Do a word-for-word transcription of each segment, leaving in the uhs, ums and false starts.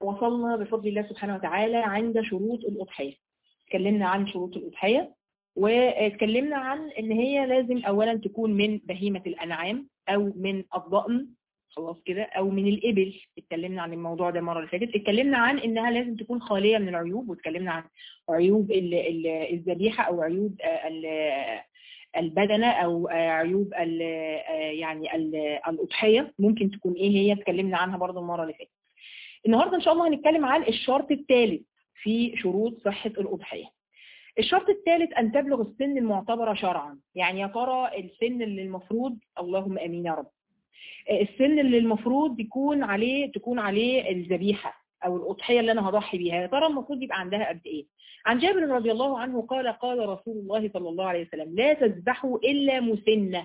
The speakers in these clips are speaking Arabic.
وصلنا بفضل الله سبحانه وتعالى عند شروط الأضحية. اتكلمنا عن شروط الأضحية، واتكلمنا عن ان هي لازم اولا تكون من بهيمة الانعام او من الضأن، خلاص كده، او من الابل. اتكلمنا عن الموضوع ده المره اللي فاتت. اتكلمنا عن انها لازم تكون خالية من العيوب، واتكلمنا عن عيوب الذبيحة او عيوب البدنة او عيوب يعني الأضحية ممكن تكون ايه هي. اتكلمنا عنها برضو المره اللي فاتت. النهارده ان شاء الله هنتكلم عن الشرط الثالث في شروط صحة الأضحية. الشرط الثالث أن تبلغ السن المعتبرة شرعا. يعني يا ترى السن اللي المفروض، اللهم امين يا رب، السن اللي المفروض يكون عليه تكون عليه الذبيحة او الأضحية اللي انا هضحي بيها، يا ترى المفروض يبقى عندها قد ايه؟ عن جابر رضي الله عنه قال قال رسول الله صلى الله عليه وسلم: لا تذبحوا الا مسنة،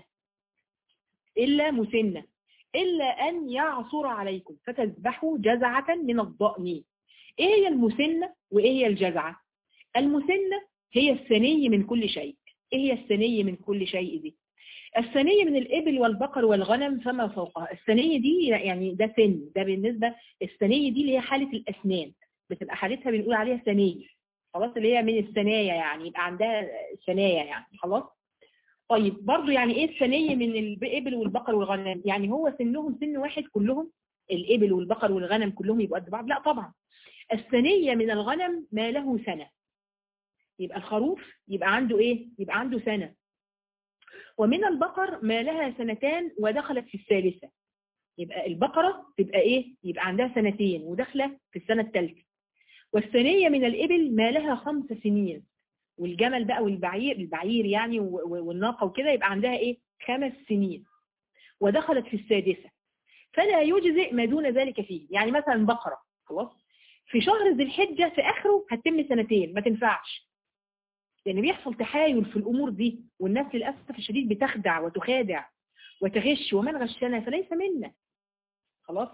الا مسنة، الا ان يعصر عليكم فتذبحوا جزعة من الضأن. ايه هي المسنة وايه هي الجزعة؟ المسنة هي الثني من كل شيء. ايه هي الثني من كل شيء دي؟ الثني من الإبل والبقر والغنم فما فوقها. الثني دي يعني ده سن، ده بالنسبة الثني دي اللي هي حالة الأسنان، بتبقى حالتها بنقول عليها ثني، خلاص، اللي هي من الثنايا، يعني يبقى عندها ثنايا يعني، خلاص. طيب برضو يعني ايه الثني من الإبل والبقر والغنم؟ يعني هو سنهم سن واحد كلهم، الإبل والبقر والغنم كلهم يبقوا قد بعض؟ لا طبعا. الثني من الغنم ما له سنة، يبقى الخروف يبقى عنده ايه؟ يبقى عنده سنة. ومن البقر ما لها سنتان ودخلت في الثالثة، يبقى البقرة تبقى ايه؟ يبقى عندها سنتين وداخله في السنة الثالثة. والثانية من الإبل ما لها خمس سنين، والجمل بقى والبعير، البعير يعني والناقة وكده يبقى عندها ايه؟ خمس سنين ودخلت في السادسة. فلا يجزئ ما دون ذلك فيه. يعني مثلا بقرة خلاص في شهر ذي الحجة في آخره هتتم سنتين، ما تنفعش، لأن يعني بيحصل تحايل في الأمور دي، والناس للأسف الشديد بتخدع وتخادع وتغش، ومن غشنا فليس منا، خلاص.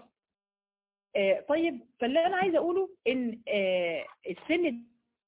آه طيب، فاللي أنا عايزة أقوله إن آه السن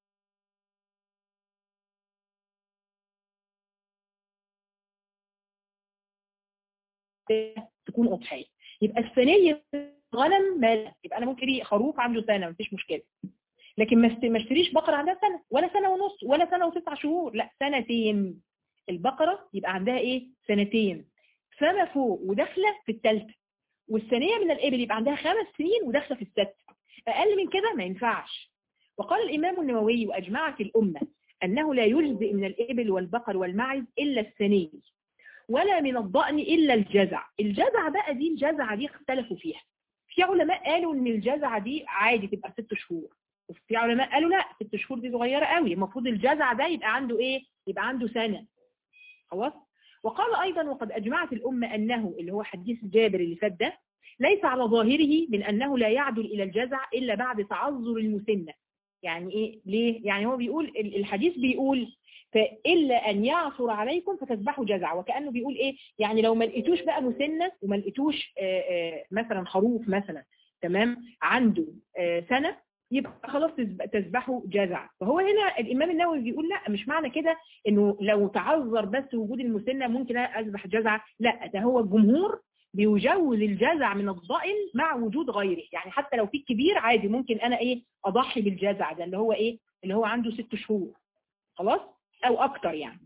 تكون أضحية. يبقى الثانية غنم مال، يبقى أنا ممكن خروف عنده سنة مفيش مشكلة، لكن ما اشتريش بقرة عندها سنة ولا سنة ونص ولا سنة وتسع شهور، لا سنتين. البقرة يبقى عندها ايه؟ سنتين فما فوق وداخلة في الثالثة. والثانية من الإبل يبقى عندها خمس سنين وداخلة في السادسة. أقل من كده ما ينفعش. وقال الإمام النووي: وأجمعت الأمة أنه لا يجزئ من الإبل والبقر والمعز إلا الثني، ولا من الضأن إلا الجزع. الجزع بقى دي، الجزعة دي اختلفوا فيها. في علماء قالوا إن الجزعة دي عادي تبقى ست شهور، وفي علماء قالوا لا، ست شهور دي صغيرة قوي، المفروض الجزع ده يبقى عنده ايه؟ يبقى عنده سنة، خلاص. وقال ايضا: وقد اجمعت الامة انه، اللي هو حديث جابر اللي فات ده، ليس على ظاهره من انه لا يعدل الى الجزع الا بعد تعذر المسنة. يعني ايه؟ ليه؟ يعني هو بيقول الحديث بيقول فإلا أن يعثر عليكم فتذبحوا جزع، وكأنه بيقول ايه؟ يعني لو ما لقيتوش بقى مسنة وما لقيتوش مثلا خروف مثلا تمام عنده سنة، يبقى خلاص تذبحوا جزع. فهو هنا الإمام النووي بيقول لا، مش معنى كده انه لو تعذر بس وجود المسنة ممكن اذبح جزع، لا، ده هو الجمهور بيجوز الجزع من الضأن مع وجود غيره. يعني حتى لو في كبير عادي ممكن انا ايه اضحي بالجزع ده اللي هو ايه؟ اللي هو عنده ست شهور، خلاص، او اكتر يعني.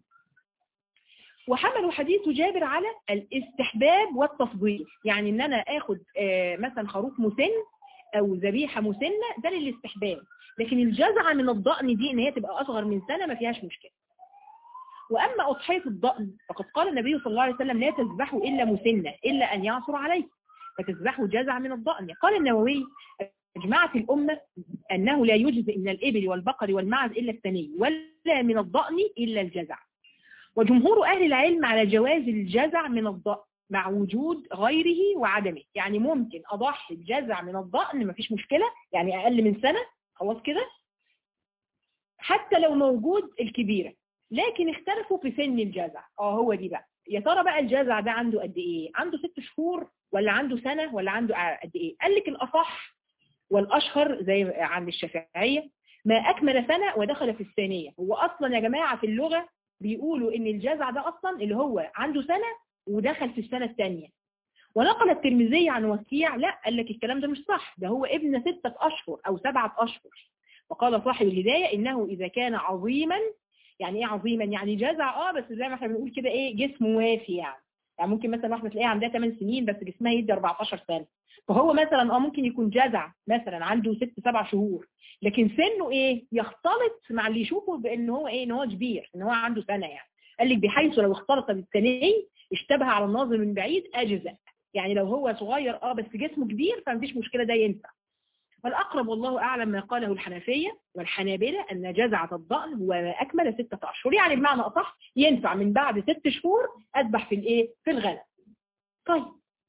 وحملوا حديث جابر على الاستحباب والتفضيل، يعني ان انا اخد آه مثلا خروف مسن او ذبيحة مسنة ده للاستحباب، لكن الجزعة من الضأن دي ان هي تبقى اصغر من سنة ما فيهاش مشكلة. واما اضحية الضأن فقد قال النبي صلى الله عليه وسلم: لا تذبحوا الا مسنة الا ان يعصر عليكم فتذبحوا جزعة من الضأن. قال النووي: اجمعت الامة انه لا يجزئ من الابل والبقر والمعز الا الثني، ولا من الضأن الا الجزع. وجمهور اهل العلم على جواز الجزع من الضأن مع وجود غيره وعدمه. يعني ممكن اضحي الجزع من الضأن مفيش مشكلة، يعني اقل من سنة خلاص كده، حتى لو موجود الكبيرة، لكن اختلفوا في سن الجزع. اه هو دي بقى، يا ترى بقى الجزع ده عنده قد ايه؟ عنده ست شهور ولا عنده سنة ولا عنده قد ايه؟ قال لك الاصح والاشهر زي عند الشافعية ما اكمل سنة ودخل في الثانية. هو اصلا يا جماعة في اللغة بيقولوا ان الجزع ده اصلا اللي هو عنده سنة ودخل في السنة الثانية، ونقل الترمذي عن وكيع لا، قال لك الكلام ده مش صح، ده هو ابن ستة أشهر أو سبعة أشهر. وقال صاحب الهداية إنه إذا كان عظيما، يعني إيه عظيما؟ يعني جزع اه بس زي ما احنا بنقول كده إيه، جسمه وافي يعني. يعني ممكن مثلا واحدة تلاقيها عندها ثمان سنين بس جسمها يدي أربعتاشر سنة، فهو مثلا اه ممكن يكون جزع مثلا عنده ست سبع شهور، لكن سنه ايه يختلط مع اللي يشوفه بان هو ايه، ان هو كبير، ان هو عنده سنة يعني. قال لك بحيث لو اختلط بالثني اشتبه على الناظر من بعيد اجزاء، يعني لو هو صغير اه بس جسمه كبير فمفيش مشكلة، ده ينفع. والأقرب والله أعلم ما قاله الحنفية والحنابلة أن جزعة الضأن هو ما أكمل ستة أشهر، يعني بمعنى أصح ينفع من بعد ست شهور أذبح في الإيه؟ في الغنم. طيب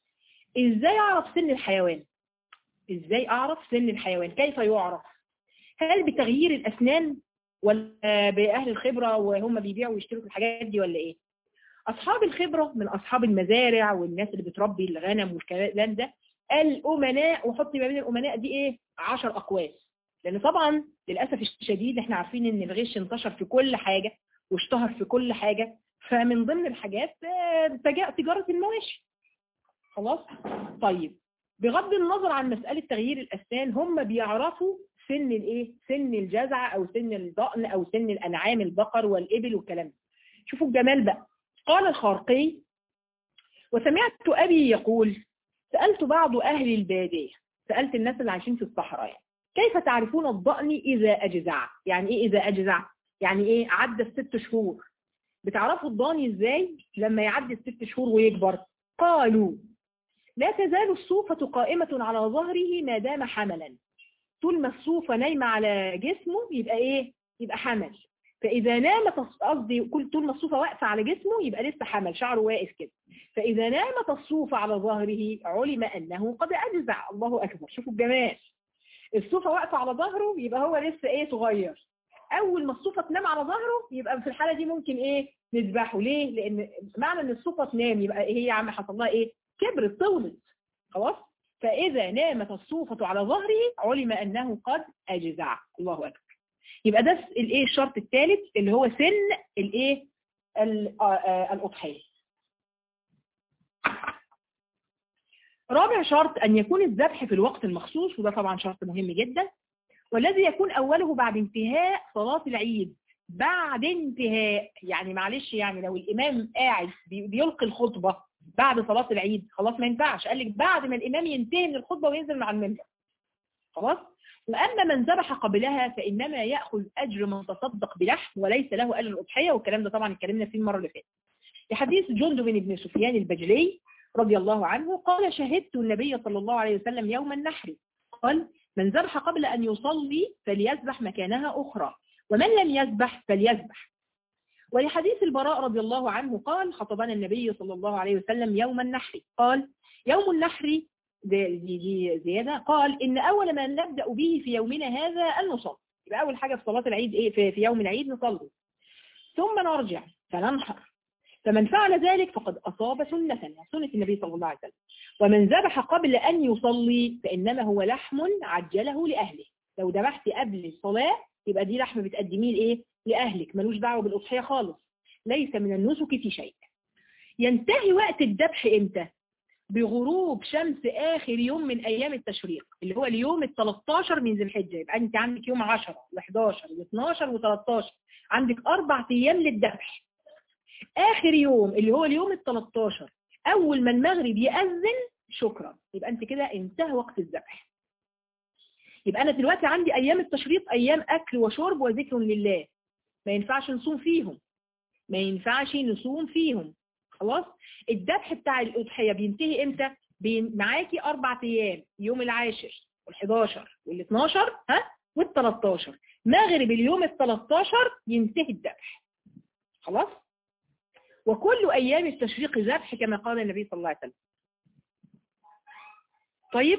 إزاي أعرف سن الحيوان؟ إزاي أعرف سن الحيوان؟ كيف يعرف؟ هل بتغيير الأسنان ولا بأهل الخبرة وهم بيبيعوا ويشتروا الحاجات دي ولا إيه؟ أصحاب الخبرة من أصحاب المزارع والناس اللي بتربي الغنم والكلام ده، الأمناء، وحطي ما بين الأمناء دي إيه؟ عشر أقوال. لأن طبعا للأسف الشديد احنا عارفين إن الغش انتشر في كل حاجة واشتهر في كل حاجة، فمن ضمن الحاجات تجارة المواشي. خلاص؟ طيب بغض النظر عن مسألة تغيير الأسنان، هم بيعرفوا سن الإيه؟ سن الجزع أو سن الضأن أو سن الأنعام البقر والإبل والكلام ده. شوفوا الجمال بقى. قال الخرقي: وسمعت أبي يقول: سألت بعض أهل البادية، سألت الناس اللي عايشين في الصحراء يعني، كيف تعرفون الضأن إذا أجزع؟ يعني إيه إذا أجزع؟ يعني إيه عدى الست شهور؟ بتعرفوا الضأن إزاي لما يعدي الست شهور ويكبر؟ قالوا: لا تزال الصوفة قائمة على ظهره ما دام حملا، طول ما الصوفة نايمة على جسمه يبقى إيه؟ يبقى حمل. فإذا نامت، قصدي كل طول ما الصوفة واقفة على جسمه يبقى لسه حمل، شعره واقف كده. فإذا نامت الصوفة على ظهره علم أنه قد أجزع. الله أكبر، شوفوا الجمال. الصوفة واقفة على ظهره يبقى هو لسه إيه؟ صغير. أول ما الصوفة تنام على ظهره يبقى في الحالة دي ممكن إيه؟ نذبحه. ليه؟ لأن معنى إن الصوفة تنام يبقى هي يا عم حصل لها إيه؟ كبرت، طولت. خلاص؟ فإذا نامت الصوفة على ظهره علم أنه قد أجزع. الله أكبر. يبقى ده الايه الشرط الثالث اللي هو سن الايه الأضحية. رابع شرط أن يكون الذبح في الوقت المخصوص، وده طبعا شرط مهم جدا، والذي يكون أوله بعد انتهاء صلاة العيد. بعد انتهاء يعني معلش، يعني لو الإمام قاعد بيلقي الخطبة بعد صلاة العيد خلاص ما ينفعش، قال لك بعد ما الإمام ينتهي من الخطبة وينزل مع المنبر خلاص. وأما من ذبح قبلها فإنما يأخذ أجر من تصدق بلحم وليس له أجر الأضحية، والكلام ده طبعا اتكلمنا فيه المرة اللي فاتت. لحديث جندب بن سفيان البجلي رضي الله عنه قال: شهدت النبي صلى الله عليه وسلم يوم النحر قال: من ذبح قبل أن يصلي فليذبح مكانها أخرى، ومن لم يذبح فليذبح. ولحديث البراء رضي الله عنه قال: خطبنا النبي صلى الله عليه وسلم يوم النحر قال: يوم النحر دي, دي زيادة، قال: إن أول ما نبدأ به في يومنا هذا أن نصلي. يبقى أول حاجة في صلاة العيد إيه؟ في, في يوم العيد نصلي، ثم نرجع فننحر، فمن فعل ذلك فقد أصاب سنة سنة النبي صلى الله عليه وسلم. ومن ذبح قبل أن يصلي فإنما هو لحم عجله لأهله. لو ذبحت قبل الصلاة يبقى دي لحم بتقدميه لإيه؟ لأهلك، ملوش دعوة بالأضحية خالص، ليس من النسك في شيء. ينتهي وقت الذبح إمتى؟ بغروب شمس آخر يوم من أيام التشريق، اللي هو اليوم الثلاثاشر من ذي الحجة. يبقى أنت عندك يوم عشرة وحداشر واثناشر وثلاثاشر، عندك أربع أيام للذبح. آخر يوم اللي هو اليوم الثلاثاشر أول ما المغرب يأذن شكرا، يبقى أنت كده انتهى وقت الذبح. يبقى أنا دلوقتي عندي أيام التشريق أيام أكل وشرب وذكر لله، ما ينفعش نصوم فيهم، ما ينفعش نصوم فيهم. خلاص. الذبح بتاع الأضحية بينتهي امتى؟ بين معاكي أربع أيام، يوم العاشر والحداشر والاثناشر ها والثلاثاشر، مغرب اليوم الثلاثاشر ينتهي الذبح. خلاص. وكل أيام التشريق ذبح كما قال النبي صلى الله عليه وسلم. طيب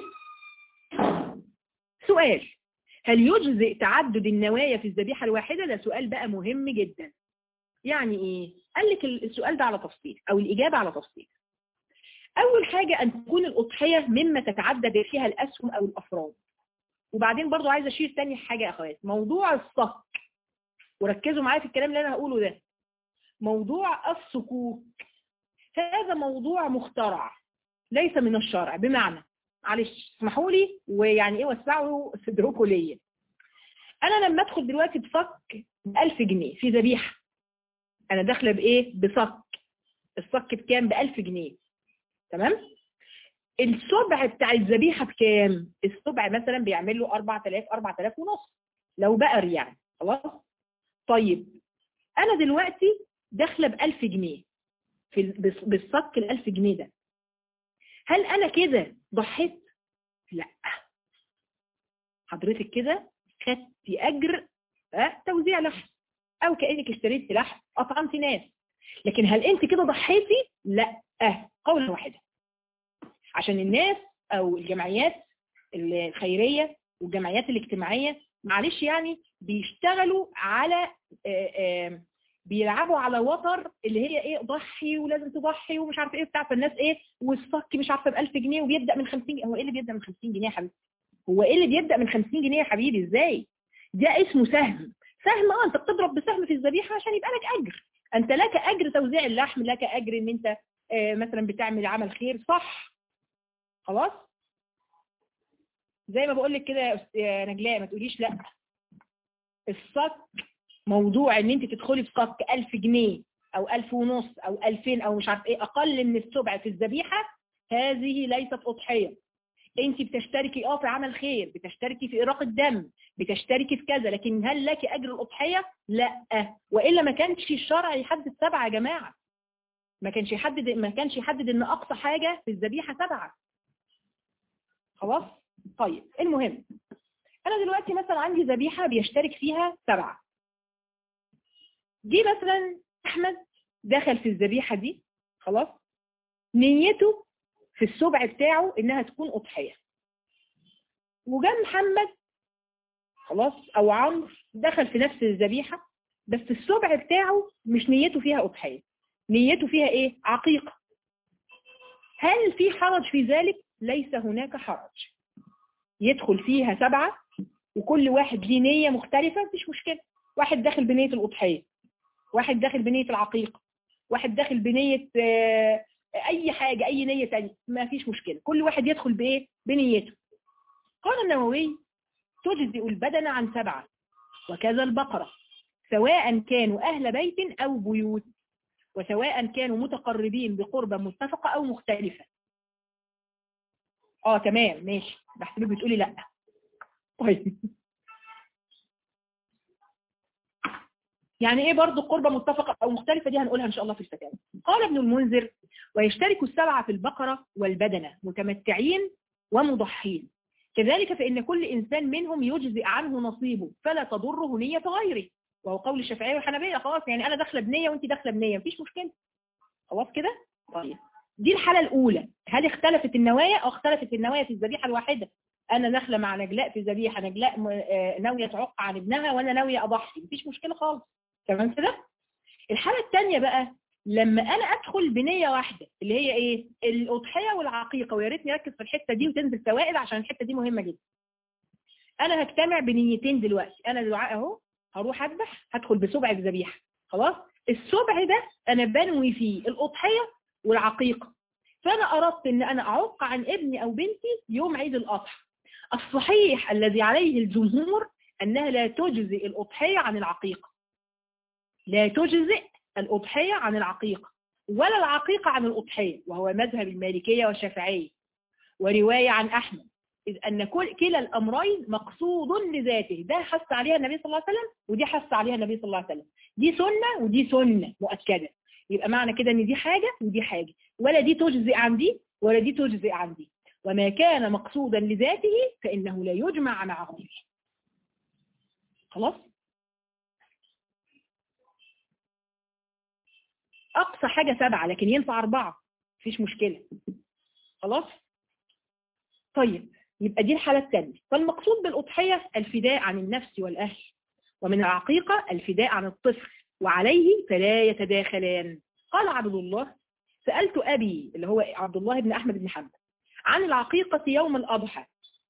سؤال: هل يجزئ تعدد النوايا في الذبيحة الواحدة؟ ده سؤال بقى مهم جدا. يعني ايه؟ قال لك السؤال ده على تفصيل او الإجابة على تفصيل. اول حاجة ان تكون الأضحية مما تتعدد فيها الأسهم او الأفراد. وبعدين برضو عايزة اشير تاني حاجة يا اخوات، موضوع الصك، وركزوا معايا في الكلام اللي انا هقوله ده، موضوع الصكوك هذا موضوع مخترع. ليس من الشرع. بمعنى معلش اسمحوا لي ويعني ايه وسعوا صدركم ليا. انا لما ادخل دلوقتي بصك ب ألف جنيه في ذبيحه، انا داخله بايه؟ بصك. الصك بكام؟ ب ألف جنيه. تمام؟ السبع بتاع الذبيحه بكام؟ السبع مثلا بيعمل له أربعة آلاف أربعة آلاف ونص لو بقر يعني. خلاص؟ طيب انا دلوقتي داخله ب ألف جنيه في بالصك ال ألف جنيه ده، هل انا كده ضحيت؟ لا، حضرتك كده خدتي اجر أه؟ توزيع لحم، او كانك اشتريتي لحم اطعمتي ناس. لكن هل انت كده ضحيتي؟ لا، أه. قولا واحدا، عشان الناس او الجمعيات الخيريه والجمعيات الاجتماعيه معلش يعني بيشتغلوا على آآ آآ بيلعبوا على وتر اللي هي ايه، ضحي ولازم تضحي ومش عارفه ايه بتاع، فالناس ايه، والصك مش عارفه ب ألف جنيه وبيبدا من خمسين جنيه. هو ايه اللي بيبدا من خمسين جنيه يا حبيبي؟ هو ايه اللي بيبدا من خمسين جنيه يا حبيبي؟ ازاي؟ ده اسمه سهم. سهم اه، انت بتضرب بسهم في الذبيحه عشان يبقى لك اجر. انت لك اجر توزيع اللحم، لك اجر ان انت آه مثلا بتعمل عمل خير، صح؟ خلاص؟ زي ما بقول لك كده يا نجلاء، ما تقوليش لا. الصك موضوع ان انت تدخلي في صك ألف جنيه او ألف ونص او ألفين او مش عارف ايه اقل من السبع في الذبيحه، هذه ليست اضحيه. انت بتشتركي اه في عمل خير، بتشتركي في اراقه دم، بتشتركي في كذا، لكن هل لك اجر الاضحيه؟ لا. والا ما كانش الشرع يحدد سبعه يا جماعه. ما كانش يحدد ما كانش يحدد ان اقصى حاجه في الذبيحه سبعه. خلاص؟ طيب المهم، انا دلوقتي مثلا عندي ذبيحه بيشترك فيها سبعه. جه مثلا احمد دخل في الذبيحه دي، خلاص، نيته في السبع بتاعه انها تكون اضحيه. وجا محمد، خلاص، او عمرو دخل في نفس الذبيحه، بس السبع بتاعه مش نيته فيها اضحيه، نيته فيها ايه؟ عقيقه. هل في حرج في ذلك؟ ليس هناك حرج. يدخل فيها سبعه وكل واحد ليه نيه مختلفه، مفيش مشكله. واحد داخل بنيه الاضحيه، واحد داخل بنيه العقيقه، واحد داخل بنيه آه اي حاجه، اي نيه ثانيه، ما فيش مشكله. كل واحد يدخل بايه؟ بنيته. قال النووي: تجزئ البدن عن سبعه وكذا البقره، سواء كانوا اهل بيت او بيوت، وسواء كانوا متقربين بقربة متفقة او مختلفة. اه تمام ماشي، بحسبك بتقولي لا. طيب يعني ايه برضو قربة متفقة او مختلفة؟ دي هنقولها ان شاء الله في الفتاوى. قال ابن المنذر: ويشترك السبعة في البقرة والبدنة متمتعين ومضحين، كذلك فإن كل إنسان منهم يجزئ عنه نصيبه فلا تضره نية غيره. وهو قول الشافعية والحنابلة. خلاص يعني أنا داخلة بنية وأنت داخلة بنية، مفيش مشكلة. خلاص كده؟ طيب دي الحالة الأولى. هل اختلفت النوايا؟ أو اختلفت النوايا في الذبيحة الواحدة. أنا داخلة مع نجلاء في ذبيحة، نجلاء ناوية تعق عن ابنها وأنا ناوية أضحي، مفيش مشكلة خالص. تمام كده؟ الحالة الثانية بقى لما أنا أدخل بنية واحدة اللي هي إيه؟ الأضحية والعقيقة. ويا ريت نركز في الحتة دي وتنزل فوائد عشان الحتة دي مهمة جدا. أنا هجتمع بنيتين دلوقتي. أنا دلوقتي أهو هروح أذبح، هدخل بسبع الذبيحة. خلاص؟ السبع ده أنا بنوي فيه الأضحية والعقيقة. فأنا أردت إن أنا أعق عن ابني أو بنتي يوم عيد الأضحى. الصحيح الذي عليه الجمهور أنها لا تجزئ الأضحية عن العقيقة. لا تجزئ الأضحية عن العقيقة ولا العقيقة عن الأضحية، وهو مذهب المالكية والشافعية ورواية عن أحمد، إذ أن كل كلا الأمرين مقصود لذاته. ده حث عليها النبي صلى الله عليه وسلم ودي حث عليها النبي صلى الله عليه وسلم. دي سنة ودي سنة مؤكدة. يبقى معنى كده ان دي حاجة ودي حاجة، ولا دي تجزئ عن دي ولا دي تجزئ عن دي. وما كان مقصودا لذاته فإنه لا يجمع مع غيره. خلاص؟ أقصى حاجة سبعة لكن ينفع أربعة، مفيش مشكلة. خلاص؟ طيب يبقى دي الحالة الثانية. فالمقصود بالأضحية الفداء عن النفس والأهل، ومن العقيقة الفداء عن الطفل، وعليه فلا يتداخلان. قال عبد الله: سألت أبي اللي هو عبد الله بن أحمد بن حنبل عن العقيقة يوم الأضحى،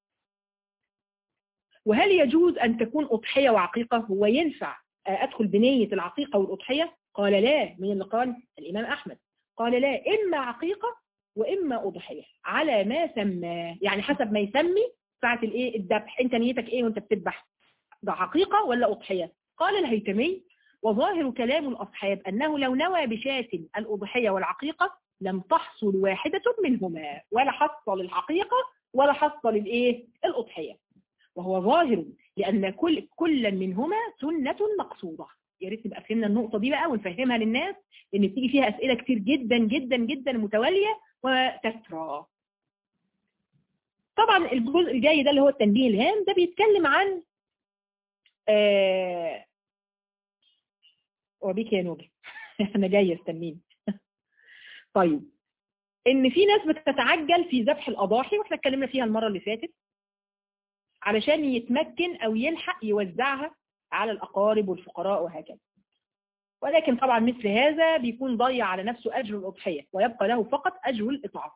وهل يجوز أن تكون أضحية وعقيقة؟ هو ينفع أدخل بنية العقيقة والأضحية؟ قال لا. من اللي قال؟ الإمام أحمد. قال لا، إما عقيقة وإما أضحية على ما سماه، يعني حسب ما يسمي ساعة الإيه الذبح. أنت نيتك إيه وأنت بتذبح؟ ده حقيقة ولا أضحية؟ قال الهيثمي: وظاهر كلام الأصحاب أنه لو نوى بشاة الأضحية والعقيقة لم تحصل واحدة منهما، ولا حصل الحقيقة ولا حصل الإيه الأضحية، وهو ظاهر لأن كل كل منهما سنة مقصودة. يا ريت نبقى فهمنا النقطة دي بقى ونفهمها للناس، لأن بتيجي فيها أسئلة كتير جدا جدا جدا متوالية وتترى. طبعا الجزء الجاي ده اللي هو التنبيه الهام ده بيتكلم عن آه وبيك يا نوبي انا جايه استنيني. طيب، ان في ناس بتتعجل في ذبح الاضاحي، واحنا اتكلمنا فيها المره اللي فاتت، علشان يتمكن او يلحق يوزعها على الاقارب والفقراء وهكذا. ولكن طبعا مثل هذا بيكون ضيع على نفسه اجر الاضحيه، ويبقى له فقط اجر الاطعام.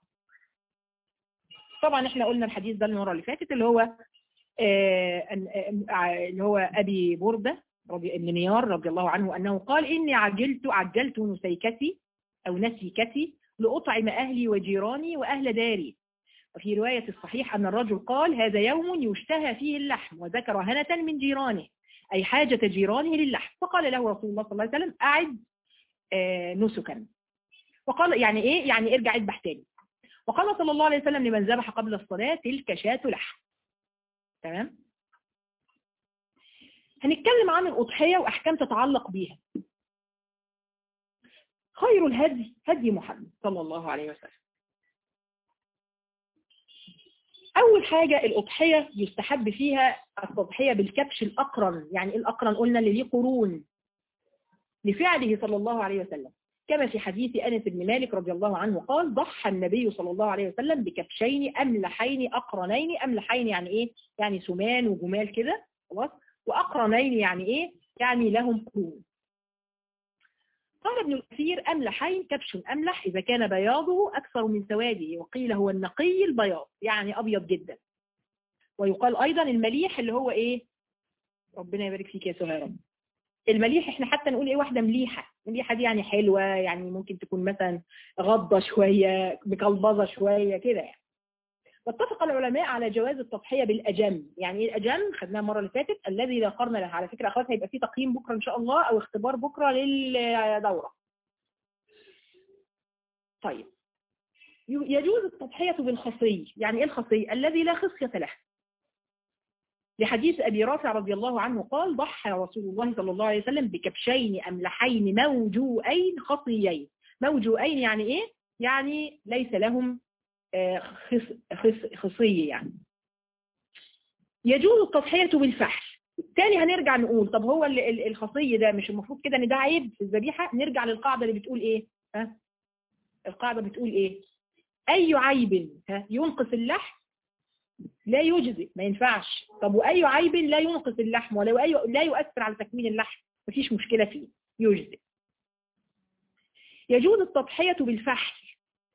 طبعا احنا قلنا الحديث ده المره اللي فاتت، اللي هو آه اللي هو ابي برده رضي ابن نيار رضي الله عنه انه قال: اني عجلت عجلت نسيكتي او نسيكتي لاطعم اهلي وجيراني واهل داري. وفي روايه الصحيح ان الرجل قال: هذا يوم يشتهى فيه اللحم، وذكر هنة من جيرانه اي حاجه جيرانه للحم. فقال له رسول الله صلى الله عليه وسلم: اعد آه نسكا. وقال يعني ايه؟ يعني ارجع اذبح تاني. وقال صلى الله عليه وسلم لمن ذبح قبل الصلاه: تلك شاة لحم. تمام. هنتكلم عن الأضحية وأحكام تتعلق بيها. خير الهدي هدي محمد صلى الله عليه وسلم. أول حاجة الأضحية يستحب فيها التضحية بالكبش الأقرن. يعني الأقرن قلنا اللي ليه قرون، لفعله صلى الله عليه وسلم، كما في حديث أنس بن مالك رضي الله عنه قال: ضحى النبي صلى الله عليه وسلم بكبشين أملحين أقرنين. أملحين يعني إيه؟ يعني سمان وجمال كده، خلاص. وأقرنين يعني إيه؟ يعني لهم قرون. قال ابن الكثير: أملحين كبش أملح إذا كان بياضه أكثر من سواده، وقيل هو النقي البياض يعني أبيض جدا. ويقال أيضا المليح اللي هو إيه؟ ربنا يبارك فيك يا سهيرة. المليح إحنا حتى نقول إيه؟ واحدة مليحة. مليحة دي يعني حلوة، يعني ممكن تكون مثلا غضة شوية، مكلبظة شوية كده يعني. واتفق العلماء على جواز التضحية بالأجم. يعني إيه الأجم؟ خدناها المرة اللي فاتت، الذي لا قرن له. على فكرة أخوات هيبقى فيه تقييم بكرة إن شاء الله، أو اختبار بكرة للدورة. طيب، يجوز التضحية بالخصي. يعني ايه الخصي؟ الذي لا خصية له. لحديث أبي رافع رضي الله عنه قال: ضحى رسول الله صلى الله عليه وسلم بكبشين أملحين موجوئين خصيين. موجوئين يعني ايه؟ يعني ليس لهم خص خص خصي يعني. يجوز التضحية بالفحل. بالتالي هنرجع نقول: طب هو الخصي ده مش المفروض كده ان ده عيب في الذبيحة؟ نرجع للقاعدة اللي بتقول ايه؟ ها؟ القاعدة بتقول ايه؟ أي عيب ينقص اللحم لا يجزئ، ما ينفعش. طب وأي عيب لا ينقص اللحم ولا أي لا يؤثر على تكوين اللحم، مفيش مشكلة فيه، يجزئ. يجوز التضحية بالفحل.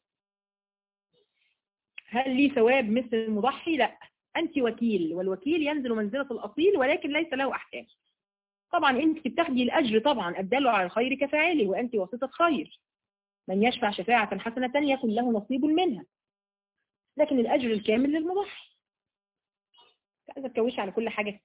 هل لي ثواب مثل المضحي؟ لا، أنت وكيل، والوكيل ينزل منزلة الأصيل ولكن ليس له أحكام. طبعا أنت بتاخدي الأجر، طبعا الدال على الخير كفاعله، وأنت واسطة خير. من يشفع شفاعة حسنة يكن له نصيب منها، لكن الأجر الكامل للمضحي. عايزة تكوش على كل حاجة.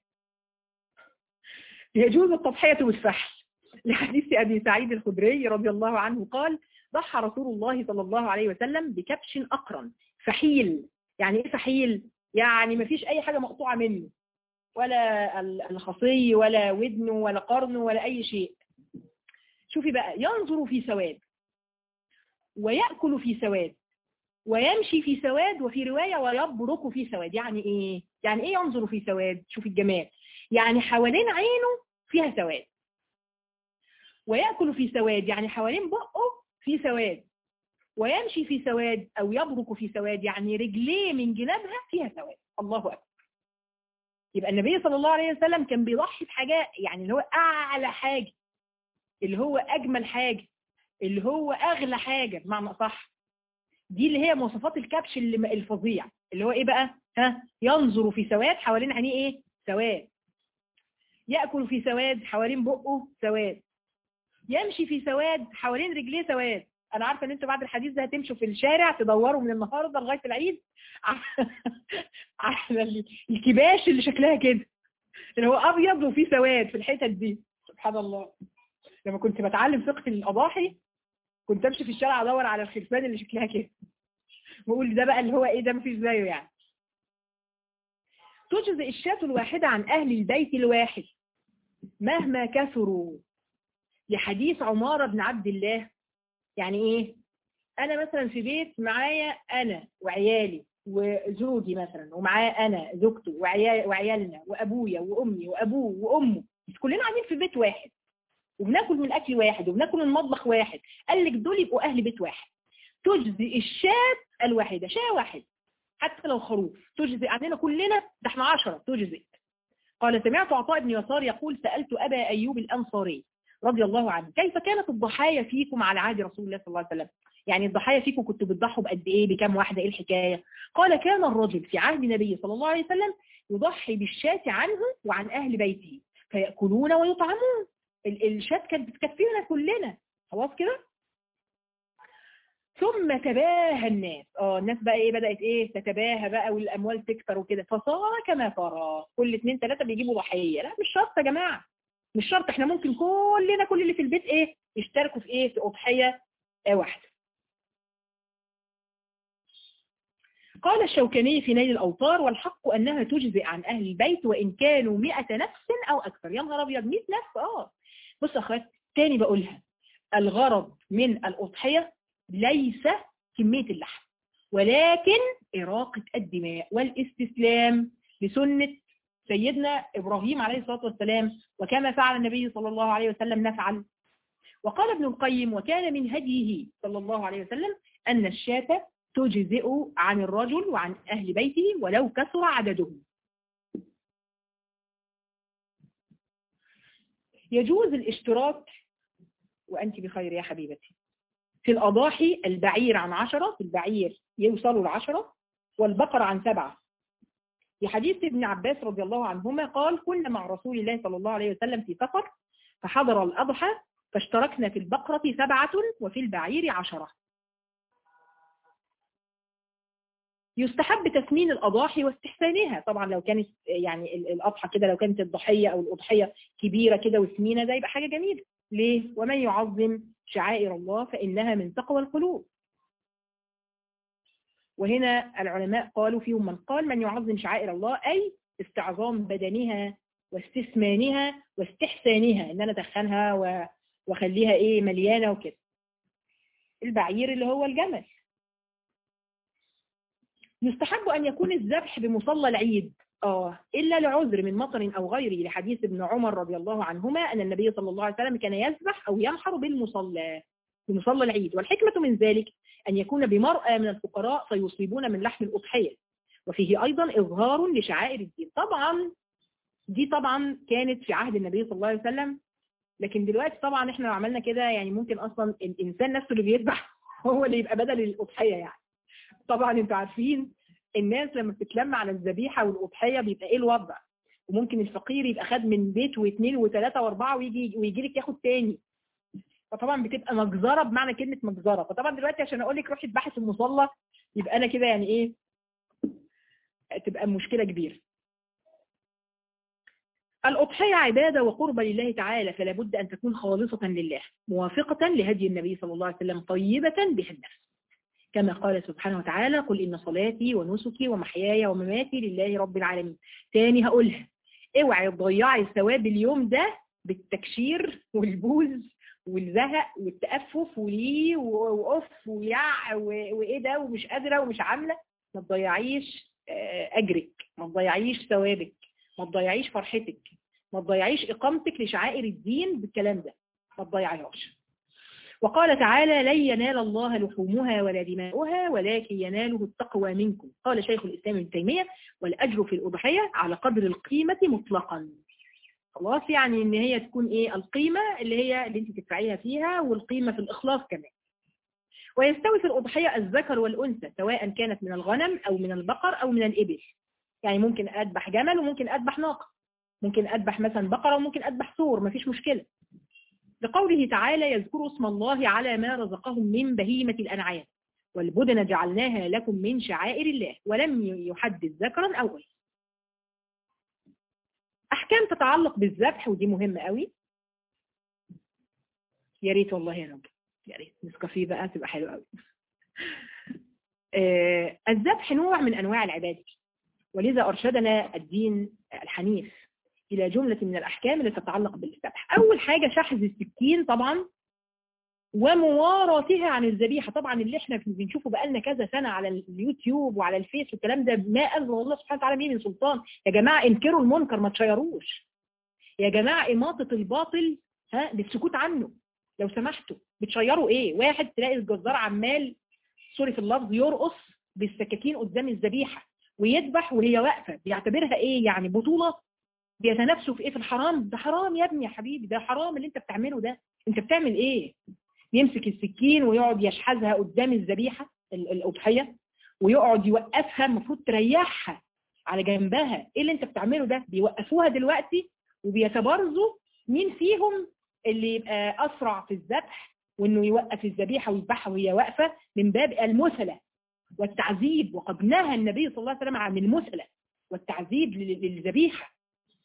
يجوز التضحية بالفحل. لحديث أبي سعيد الخدري رضي الله عنه قال: ضحى رسول الله صلى الله عليه وسلم بكبش أقرن فحيل. يعني إيه فحيل؟ يعني ما فيش أي حاجة مقطوعة منه، ولا الخصي ولا ودنه ولا قرنه ولا أي شيء. شوفي بقى: ينظر في سواد، ويأكل في سواد، ويمشي في سواد، وفي رواية ويبرك في سواد. يعني إيه؟ يعني إيه ينظر في سواد؟ شوفي الجمال. يعني حوالين عينه فيها سواد، ويأكل في سواد يعني حوالين بقه في سواد، ويمشي في سواد أو يبرك في سواد يعني رجليه من جنابها فيها سواد. الله أكبر. يبقى النبي صلى الله عليه وسلم كان بيضحي بحاجة، يعني اللي هو أعلى حاجة، اللي هو أجمل حاجة، اللي هو أغلى حاجة بمعنى صح. دي اللي هي مواصفات الكبش اللي الفظيع، اللي هو إيه بقى؟ ها؟ ينظر في سواد، حوالين عينيه إيه؟ سواد. يأكل في سواد، حوالين بقه سواد. يمشي في سواد، حوالين رجليه سواد. انا عارفه ان انتوا بعد الحديث ده هتمشوا في الشارع تدوروا من النهارده لغايه العيد على الكباش اللي شكلها كده، اللي هو ابيض وفيه سواد في الحتت دي. سبحان الله، لما كنت بتعلم فقه الاضاحي كنت امشي في الشارع ادور على الخرفان اللي شكلها كده، بقول ده بقى اللي هو ايه، ده مفيش زيه يعني. تجزئ الشاة الواحدة عن أهل البيت الواحد مهما كثروا، لحديث عمارة بن عبد الله. يعني ايه؟ انا مثلا في بيت معايا انا وعيالي وزوجي مثلا، ومعايا انا زوجته وعيال وعيالنا وابويا وامي وابوه وامه، كلنا قاعدين في بيت واحد وبناكل من اكل واحد وبناكل من مطبخ واحد، قال لك دول يبقوا اهل بيت واحد. تجزئ الشاة الواحدة، شاة واحد حتى لو خروف تجزئ عننا كلنا، ده احنا عشرة تجزئ. قال سمعت عطاء بن يسار يقول سألت أبا أيوب الأنصاري رضي الله عنه كيف كانت الضحايا فيكم على عهد رسول الله صلى الله عليه وسلم، يعني الضحايا فيكم كنتوا بتضحوا بقد ايه، بكام واحدة، ايه الحكاية؟ قال كان الرجل في عهد النبي صلى الله عليه وسلم يضحي بالشاة عنه وعن أهل بيته فيأكلون ويطعمون. الشاة كانت بتكفينا كلنا خلاص كده. ثم تباهى الناس، اه الناس بقى ايه، بدأت ايه تتباهى بقى والاموال تكتر وكده، فصار كما ترى كل اتنين تلاتة بيجيبوا ضحية. لا مش شرط يا جماعة، مش شرط، احنا ممكن كلنا كل اللي في البيت ايه يشتركوا في ايه، في اضحية اه واحدة. قال الشوكاني في نيل الأوطار والحق أنها تجزئ عن أهل البيت وإن كانوا مئة نفس أو أكثر. يا نهار أبيض، مئة نفس. اه بص يا أخوات تاني بقولها، الغرض من الأضحية ليس كمية اللحم، ولكن إراقة الدماء والاستسلام لسنة سيدنا إبراهيم عليه الصلاة والسلام، وكما فعل النبي صلى الله عليه وسلم نفعل. وقال ابن القيم وكان من هديه صلى الله عليه وسلم أن الشاة تجزئ عن الرجل وعن أهل بيته ولو كثر عددهم. يجوز الاشتراك وأنت بخير يا حبيبتي في الأضاحي، البعير عن عشرة، في البعير يوصلوا لعشرة والبقر عن سبعة. في حديث ابن عباس رضي الله عنهما قال كنا مع رسول الله صلى الله عليه وسلم في سفر فحضر الأضحى فاشتركنا في البقرة سبعة وفي البعير عشرة. يستحب تثمين الأضاحي واستحسانها، طبعا لو كانت يعني الأضحى كده، لو كانت الضحية أو الأضحية كبيرة كده وثمينة ده يبقى حاجة جميلة. ليه؟ ومن يعظم شعائر الله فإنها من تقوى القلوب. وهنا العلماء قالوا فيهم من قال من يعظم شعائر الله أي استعظام بدنها واستثمانها واستحسانها، ان انا ادخنها واخليها ايه مليانة وكده. البعير اللي هو الجمل. يستحب ان يكون الذبح بمصلى العيد اه الا لعذر من مطر او غيره، لحديث ابن عمر رضي الله عنهما ان النبي صلى الله عليه وسلم كان يذبح او ينحر بالمصلى بمصلى العيد. والحكمة من ذلك ان يكون بمرأى من الفقراء فيصيبون من لحم الأضحية، وفيه ايضا اظهار لشعائر الدين. طبعا دي طبعا كانت في عهد النبي صلى الله عليه وسلم، لكن دلوقتي طبعا احنا لو عملنا كده يعني ممكن اصلا الانسان نفسه اللي بيذبح هو اللي يبقى بدل الأضحية. يعني طبعا انتوا عارفين الناس لما بتتلم على الذبيحة والأضحية بيبقى ايه الوضع، وممكن الفقير يبقى خد من بيت واثنين وثلاثة واربعة ويجي ويجي لك ياخد تاني، فطبعا بتبقى مجزرة بمعنى كلمة مجزرة. فطبعا دلوقتي عشان اقول لك روحي اذبحي في المصلى يبقى انا كده يعني ايه، تبقى مشكلة كبيرة. الأضحية عبادة وقربة لله تعالى، فلا بد أن تكون خالصة لله موافقة لهدي النبي صلى الله عليه وسلم طيبة بها النفس، كما قال سبحانه وتعالى قل إن صلاتي ونسكي ومحياي ومماتي لله رب العالمين. تاني هقولها، اوعي تضيعي الثواب اليوم ده بالتكشير والبوز والزهق والتأفف وليه وقف ويع وايه ده ومش قادرة ومش عاملة. ما تضيعيش أجرك، ما تضيعيش ثوابك، ما تضيعيش فرحتك، ما تضيعيش إقامتك لشعائر الدين بالكلام ده، ما تضيعيهاش. وقال تعالى لن ينال الله لحومها ولا دماؤها ولكن يناله التقوى منكم. قال شيخ الإسلام ابن تيمية والأجر في الأضحية على قدر القيمة مطلقا. خلاص، يعني ان هي تكون ايه القيمة اللي هي اللي انت تدفعيها فيها، والقيمة في الإخلاص كمان. ويستوي في الأضحية الذكر والأنثى سواء كانت من الغنم أو من البقر أو من الإبل. يعني ممكن أذبح جمل وممكن أذبح ناقة، ممكن أذبح مثلا بقرة وممكن أذبح ثور، مفيش مشكلة. لقوله تعالى يذكروا اسم الله على ما رزقهم من بهيمة الأنعام والبدن جعلناها لكم من شعائر الله ولم يحدد ذكرا أو أنثى. أحكام تتعلق بالذبح ودي مهمة قوي. يا ريت والله يا رب، يا ريت نسكافيه بقى تبقى حلو قوي. آه الذبح نوع من أنواع العبادة، ولذا أرشدنا الدين الحنيف إلى جملة من الأحكام التي تتعلق بالذبح. أول حاجة شحذ السكين طبعا ومواراتها عن الذبيحة. طبعا اللي احنا بنشوفه بقالنا كذا سنة على اليوتيوب وعلى الفيس والكلام ده ما أنزل الله سبحانه وتعالى به من سلطان. يا جماعة انكروا المنكر ما تشيروش. يا جماعة إماطة الباطل ها بالسكوت عنه لو سمحتوا. بتشيروا ايه؟ واحد تلاقي الجزار عمال سوري في اللفظ يرقص بالسكاكين قدام الذبيحة ويذبح وهي واقفة، بيعتبرها ايه يعني؟ بطولة؟ بيتنافسوا في ايه؟ في الحرام. ده حرام يا ابني يا حبيبي، ده حرام اللي انت بتعمله ده. انت بتعمل ايه؟ يمسك السكين ويقعد يشحذها قدام الذبيحة الأضحية ويقعد يوقفها، المفروض تريحها على جنبها. ايه اللي انت بتعمله ده؟ بيوقفوها دلوقتي وبيتبارزوا مين فيهم اللي يبقى أسرع في الذبح وانه يوقف الذبيحة ويذبحها وهي واقفة، من باب المثلة والتعذيب. وقد نهى النبي صلى الله عليه وسلم عن المثلة والتعذيب للذبيحة.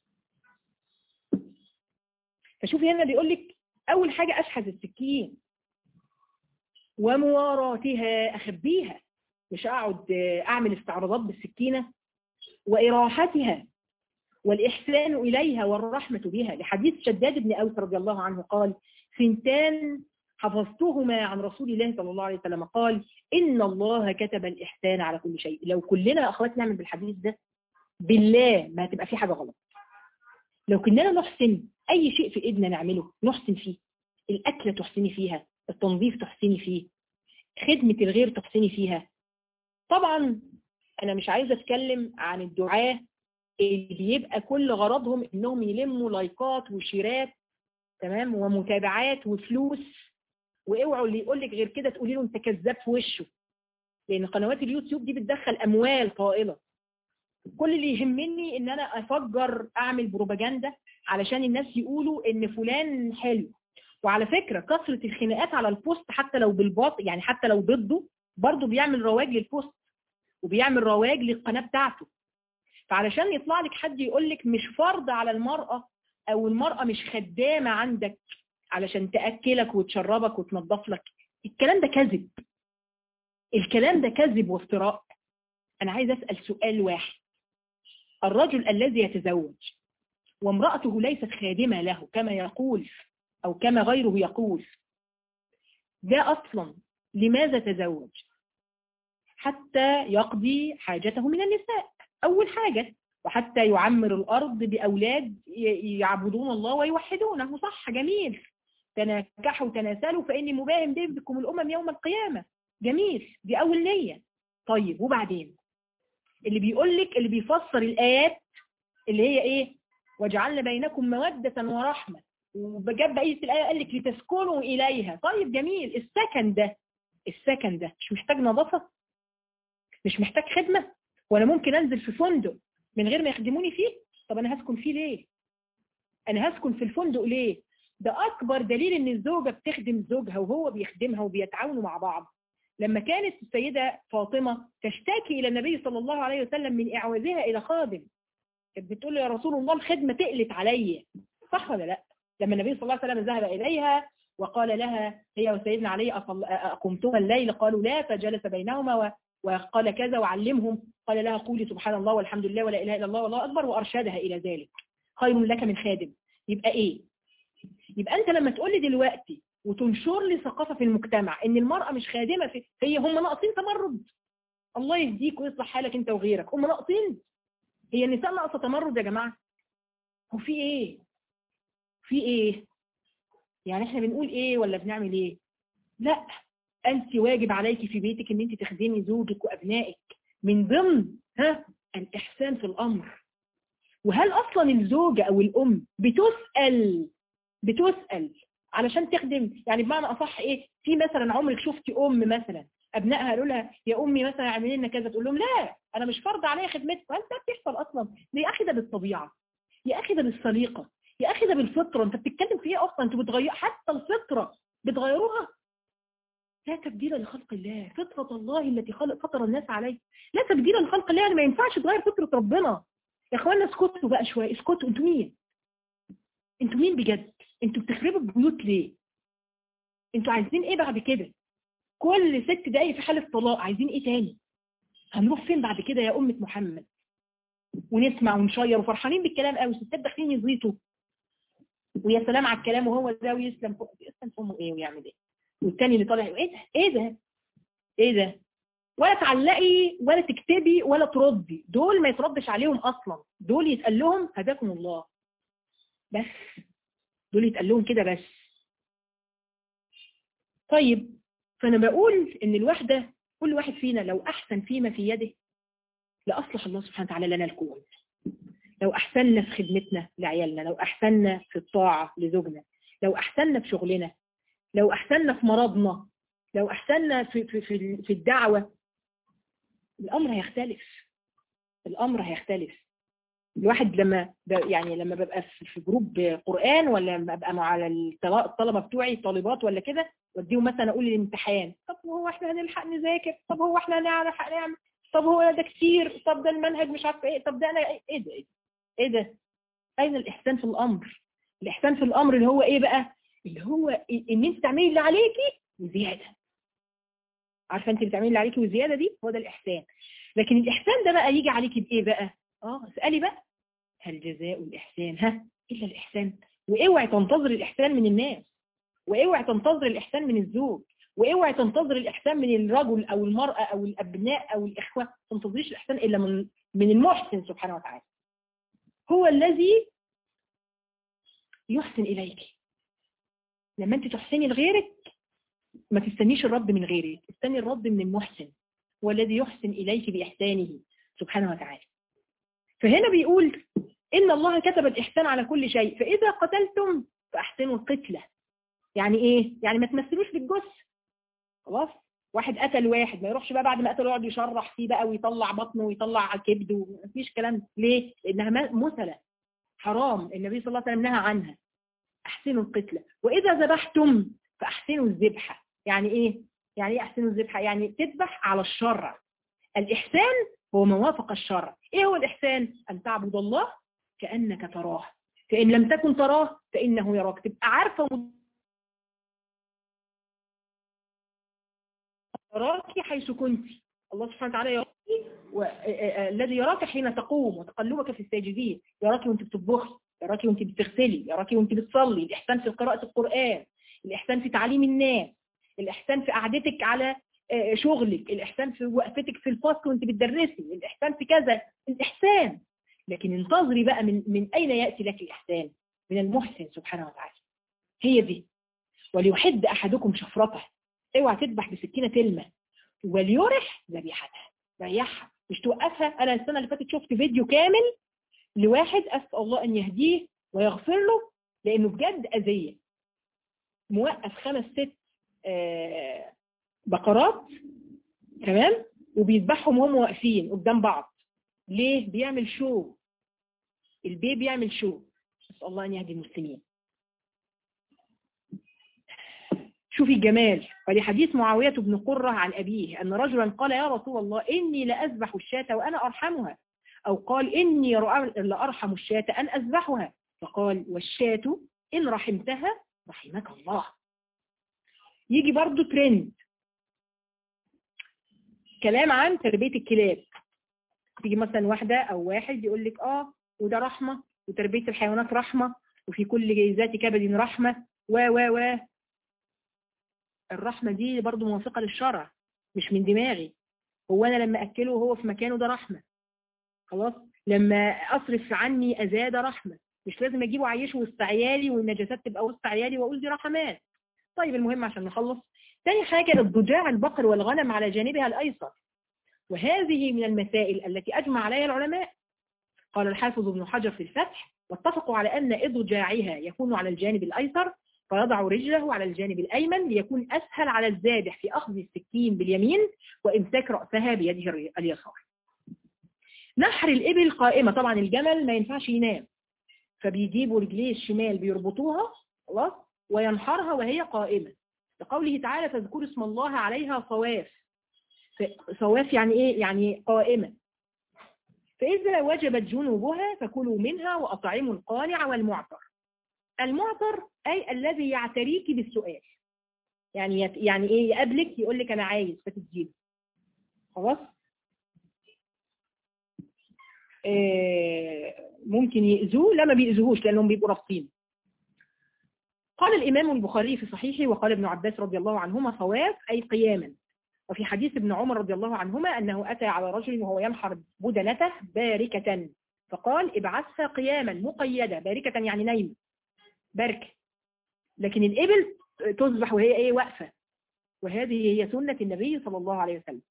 فشوفي هنا بيقول لك أول حاجة أشحذ السكين ومواراتها، أخبيها، مش أقعد أعمل استعراضات بالسكينة. وإراحتها والإحسان إليها والرحمة بها، لحديث شداد بن أوس رضي الله عنه قال سنتان حفظتهما عن رسول الله صلى الله عليه وسلم قال إن الله كتب الإحسان على كل شيء. لو كلنا أخوات نعمل بالحديث ده بالله ما هتبقى في حاجة غلط. لو كنا نحسن أي شيء في إيدنا نعمله نحسن فيه. الأكلة تحسني فيها، التنظيف تحسني فيه، خدمة الغير تحسني فيها. طبعا أنا مش عايزة أتكلم عن الدعاة اللي بيبقى كل غرضهم إنهم يلموا لايكات وشيرات تمام ومتابعات وفلوس. واوعوا اللي يقول لك غير كده تقولي له انت كذاب في وشه، لان قنوات اليوتيوب دي بتدخل اموال طائله. كل اللي يهمني ان انا افجر اعمل بروباجندا علشان الناس يقولوا ان فلان حلو. وعلى فكره كثره الخناقات على البوست حتى لو بالباطل يعني حتى لو ضده برضه بيعمل رواج للبوست وبيعمل رواج للقناه بتاعته. فعلشان يطلع لك حد يقول لك مش فرض على المراه او المراه مش خدامه عندك علشان تأكلك وتشربك وتنظف لك، الكلام ده كذب. الكلام ده كذب وافتراء. أنا عايز أسأل سؤال واحد. الرجل الذي يتزوج وامرأته ليست خادمة له كما يقول أو كما غيره يقول، ده أصلا لماذا تزوج؟ حتى يقضي حاجته من النساء أول حاجة، وحتى يعمر الأرض بأولاد يعبدون الله ويوحدونه. صح، جميل. تناكحوا تناسلوا فإني مباهم بكم الأمم يوم القيامة. جميل، دي أول نية. طيب وبعدين اللي بيقول لك اللي بيفسر الآيات اللي هي إيه؟ وجعلنا بينكم مودة ورحمة، وبجد بقية الآية قال لك لتسكنوا إليها. طيب جميل. السكن ده السكن ده مش محتاج نظافة؟ مش محتاج خدمة؟ وأنا ممكن أنزل في فندق من غير ما يخدموني فيه؟ طب أنا هسكن فيه ليه؟ أنا هسكن في الفندق ليه؟ ده أكبر دليل إن الزوجة بتخدم زوجها وهو بيخدمها وبيتعاونوا مع بعض. لما كانت السيدة فاطمة تشتكي إلى النبي صلى الله عليه وسلم من إعوازها إلى خادم، كانت بتقول له يا رسول الله الخدمة تقلت علي. صح ولا لا؟ لما النبي صلى الله عليه وسلم ذهب إليها وقال لها هي وسيدنا علي أقمتها الليل؟ قالوا لا. فجلس بينهما وقال كذا وعلمهم. قال لها قولي سبحان الله والحمد لله ولا إله إلا الله والله أكبر، وأرشدها إلى ذلك. خير لك من خادم. يبقى إيه؟ يبقى أنت لما تقول لي دلوقتي وتنشر لي ثقافة في المجتمع إن المرأة مش خادمة في هي هم ناقصين تمرد. الله يهديك ويصلح حالك أنت وغيرك. هم ناقصين. هي النساء ناقصة تمرد يا جماعة؟ هو في إيه؟ في إيه؟ يعني إحنا بنقول إيه ولا بنعمل إيه؟ لا، أنت واجب عليك في بيتك إن أنت تخدمي زوجك وأبنائك من ضمن ها الإحسان في الأمر. وهل أصلا الزوجة أو الأم بتسأل بتسأل علشان تخدم؟ يعني بمعنى أصح إيه؟ في مثلا عمرك شفتي أم مثلا أبنائها قالوا لها يا أمي مثلا اعملي لنا كذا، تقول لهم لا أنا مش فرض عليا خدمتكم؟ هل ده بيحصل أصلا؟ يا أخي ده بالطبيعة، يا أخي ده بالسليقة، يا اخي ده بالفطره، انت بتتكلم في ايه اصلا؟ انتوا بتغير حتى الفطره بتغيروها. لا تبديل لخلق الله، فطره الله التي خلق فطر الناس عليه. لا تبديل لخلق الله، يعني ما ينفعش تغير فطره ربنا. يا اخوانا اسكتوا بقى شويه، اسكتوا. انتوا مين؟ انتوا مين بجد؟ انتوا بتخربوا البيوت ليه؟ انتوا عايزين ايه بعد كده؟ كل ست دقايق في حاله طلاق، عايزين ايه تاني؟ هنروح فين بعد كده يا امه محمد؟ ونسمع ونشير وفرحانين بالكلام قوي، ستات داخلين يزيطوا ويا سلام على الكلام، وهو ده ويسلم فوق يسلم فوقه ايه ويعمل ايه، والتاني اللي طالع ايه ده ايه ده ايه ده، ولا تعلقي ولا تكتبي ولا تردي. دول ما يتردش عليهم اصلا، دول يتقال لهم هداكم الله بس، دول يتقال لهم كده بس. طيب فانا بقول ان الواحده، كل واحد فينا لو احسن فيما في يده لاصلح الله سبحانه وتعالى لنا الكون. لو احسننا في خدمتنا لعيالنا، لو احسننا في الطاعه لزوجنا، لو احسننا في شغلنا، لو احسننا في مرضنا، لو احسننا في في في, في الدعوه، الامر هيختلف. الامر هيختلف. الواحد لما يعني لما ببقى في جروب قرآن، ولا لما ببقى مع الطلبه بتوعي طالبات ولا كده، واديهم مثلا اقول الامتحان، طب هو احنا هنلحق نذاكر؟ طب هو احنا هنعرف نعمل؟ طب هو ده كتير؟ طب ده المنهج مش عارفه ايه؟ طب ده انا ايه ده ايه ده, إيه ده؟ اين الاحسان في الامر؟ الاحسان في الامر اللي هو ايه بقى؟ اللي هو ان انت تعملي اللي عليكي وزياده. عارفه انت بتعملي اللي عليكي وزياده دي، هو ده الاحسان. لكن الاحسان ده بقى يجي عليكي بايه بقى؟ اه اسالي بقى، هل جزاء الإحسان ها إلا الإحسان؟ واوعي تنتظر الإحسان من الناس، واوعي تنتظر الإحسان من الزوج، واوعي تنتظر الإحسان من الرجل أو المرأة أو الأبناء أو الإخوة. ما تنتظريش الإحسان إلا من من المحسن سبحانه وتعالى. هو الذي يحسن إليك. لما أنت تحسني لغيرك ما تستنيش الرد من غيرك، استني الرد من المحسن، هو الذي يحسن إليك بإحسانه سبحانه وتعالى. فهنا بيقول إن الله كتب الإحسان على كل شيء، فإذا قتلتم فأحسنوا القتلة. يعني إيه؟ يعني ما تمثلوش بالجثة. خلاص؟ واحد قتل واحد، ما يروحش بقى بعد ما قتله يقعد يشرح فيه بقى ويطلع بطنه ويطلع كبده، مفيش كلام. ليه؟ لأنها مثلة حرام، النبي صلى الله عليه وسلم نهى عنها. أحسنوا القتلة، وإذا ذبحتم فأحسنوا الذبحة. يعني إيه؟ يعني إيه أحسنوا الذبحة؟ يعني تذبح على الشرع. الإحسان هو ما وافق الشرع. إيه هو الإحسان؟ أن تعبد الله كأنك تراه، فإن لم تكن تراه فإنه يراك. تبقى عارفة يراك حيث كنت. الله سبحانه وتعالى يراك، الذي يراك حين تقوم وتقلبك في الساجدين، يراك وانت بتطبخي، يراك وانت بتغسلي، يراك وانت بتصلي. الإحسان في قراءة القرآن، الإحسان في تعليم الناس، الإحسان في قعدتك على شغلك، الإحسان في وقفتك في الفصل وانت بتدرسي، الإحسان في كذا. الإحسان. لكن انتظري بقى من من أين يأتي لك الإحسان؟ من المحسن سبحانه وتعالى. هي دي. وليحد أحدكم شفرته، اوعى تذبح بسكينة تلمة، وليرح ذبيحتها، ريحها مش توقفها. أنا السنة اللي فاتت شفت فيديو كامل لواحد أسأل الله أن يهديه ويغفر له، لأنه بجد أذية. موقف خمس ست آه بقرات تمام، وبيذبحهم وهم واقفين قدام بعض. ليه؟ بيعمل شو، البي بيعمل شو. أسأل الله أن يهدي المسلمين. شوفي الجمال. ولحديث معاوية بن قرة عن أبيه أن رجلا قال يا رسول الله إني لأذبح الشاة وأنا أرحمها، أو قال إني لأرحم الشاة أن أذبحها، فقال والشاة إن رحمتها رحمك الله. يجي برضو ترند كلام عن تربية الكلاب. تيجي مثلا واحدة أو واحد يقول لك آه وده رحمة، وتربية الحيوانات رحمة، وفي كل ذات كبد رحمة و و و الرحمة دي برضو موافقة للشرع، مش من دماغي. هو أنا لما أكله وهو في مكانه ده رحمة. خلاص. لما أصرف عني أذاه ده رحمة. مش لازم أجيبه عيشه وسط عيالي والنجاسات تبقى وسط عيالي وأقول دي رحمات. طيب المهم عشان نخلص. تاني حاجة الضجاع البقر والغنم على جانبها الأيسر، وهذه من المسائل التي أجمع عليها العلماء. قال الحافظ ابن حجر في الفتح واتفقوا على أن إضجاعها يكون على الجانب الأيسر، فيضع رجله على الجانب الأيمن ليكون أسهل على الذابح في أخذ السكين باليمين وإمساك رأسها بيده اليسار. نحر الإبل قائمة. طبعا الجمل ما ينفعش ينام، فبيجيبوا رجليه الشمال بيربطوها خلاص وينحرها وهي قائمة، لقوله تعالى فاذكروا اسم الله عليها صواف. صواف يعني ايه؟ يعني قائمة. فإذا وجبت جنوبها فكلوا منها وأطعموا القانع والمعتر. المعتر أي الذي يعتريك بالسؤال، يعني يت... يعني ايه؟ يقابلك يقول لك انا عايز فتديله خلاص. آه ممكن يأذوه، لا ما بيأذوهوش لأنهم بيبقوا رابطين. قال الإمام البخاري في صحيحه وقال ابن عباس رضي الله عنهما صواف أي قياما. وفي حديث ابن عمر رضي الله عنهما أنه أتى على رجل وهو ينحر بدنته باركة فقال ابعثها قياما مقيدة. باركة يعني نايم باركة، لكن الإبل تذبح وهي ايه؟ واقفة. وهذه هي سنة النبي صلى الله عليه وسلم.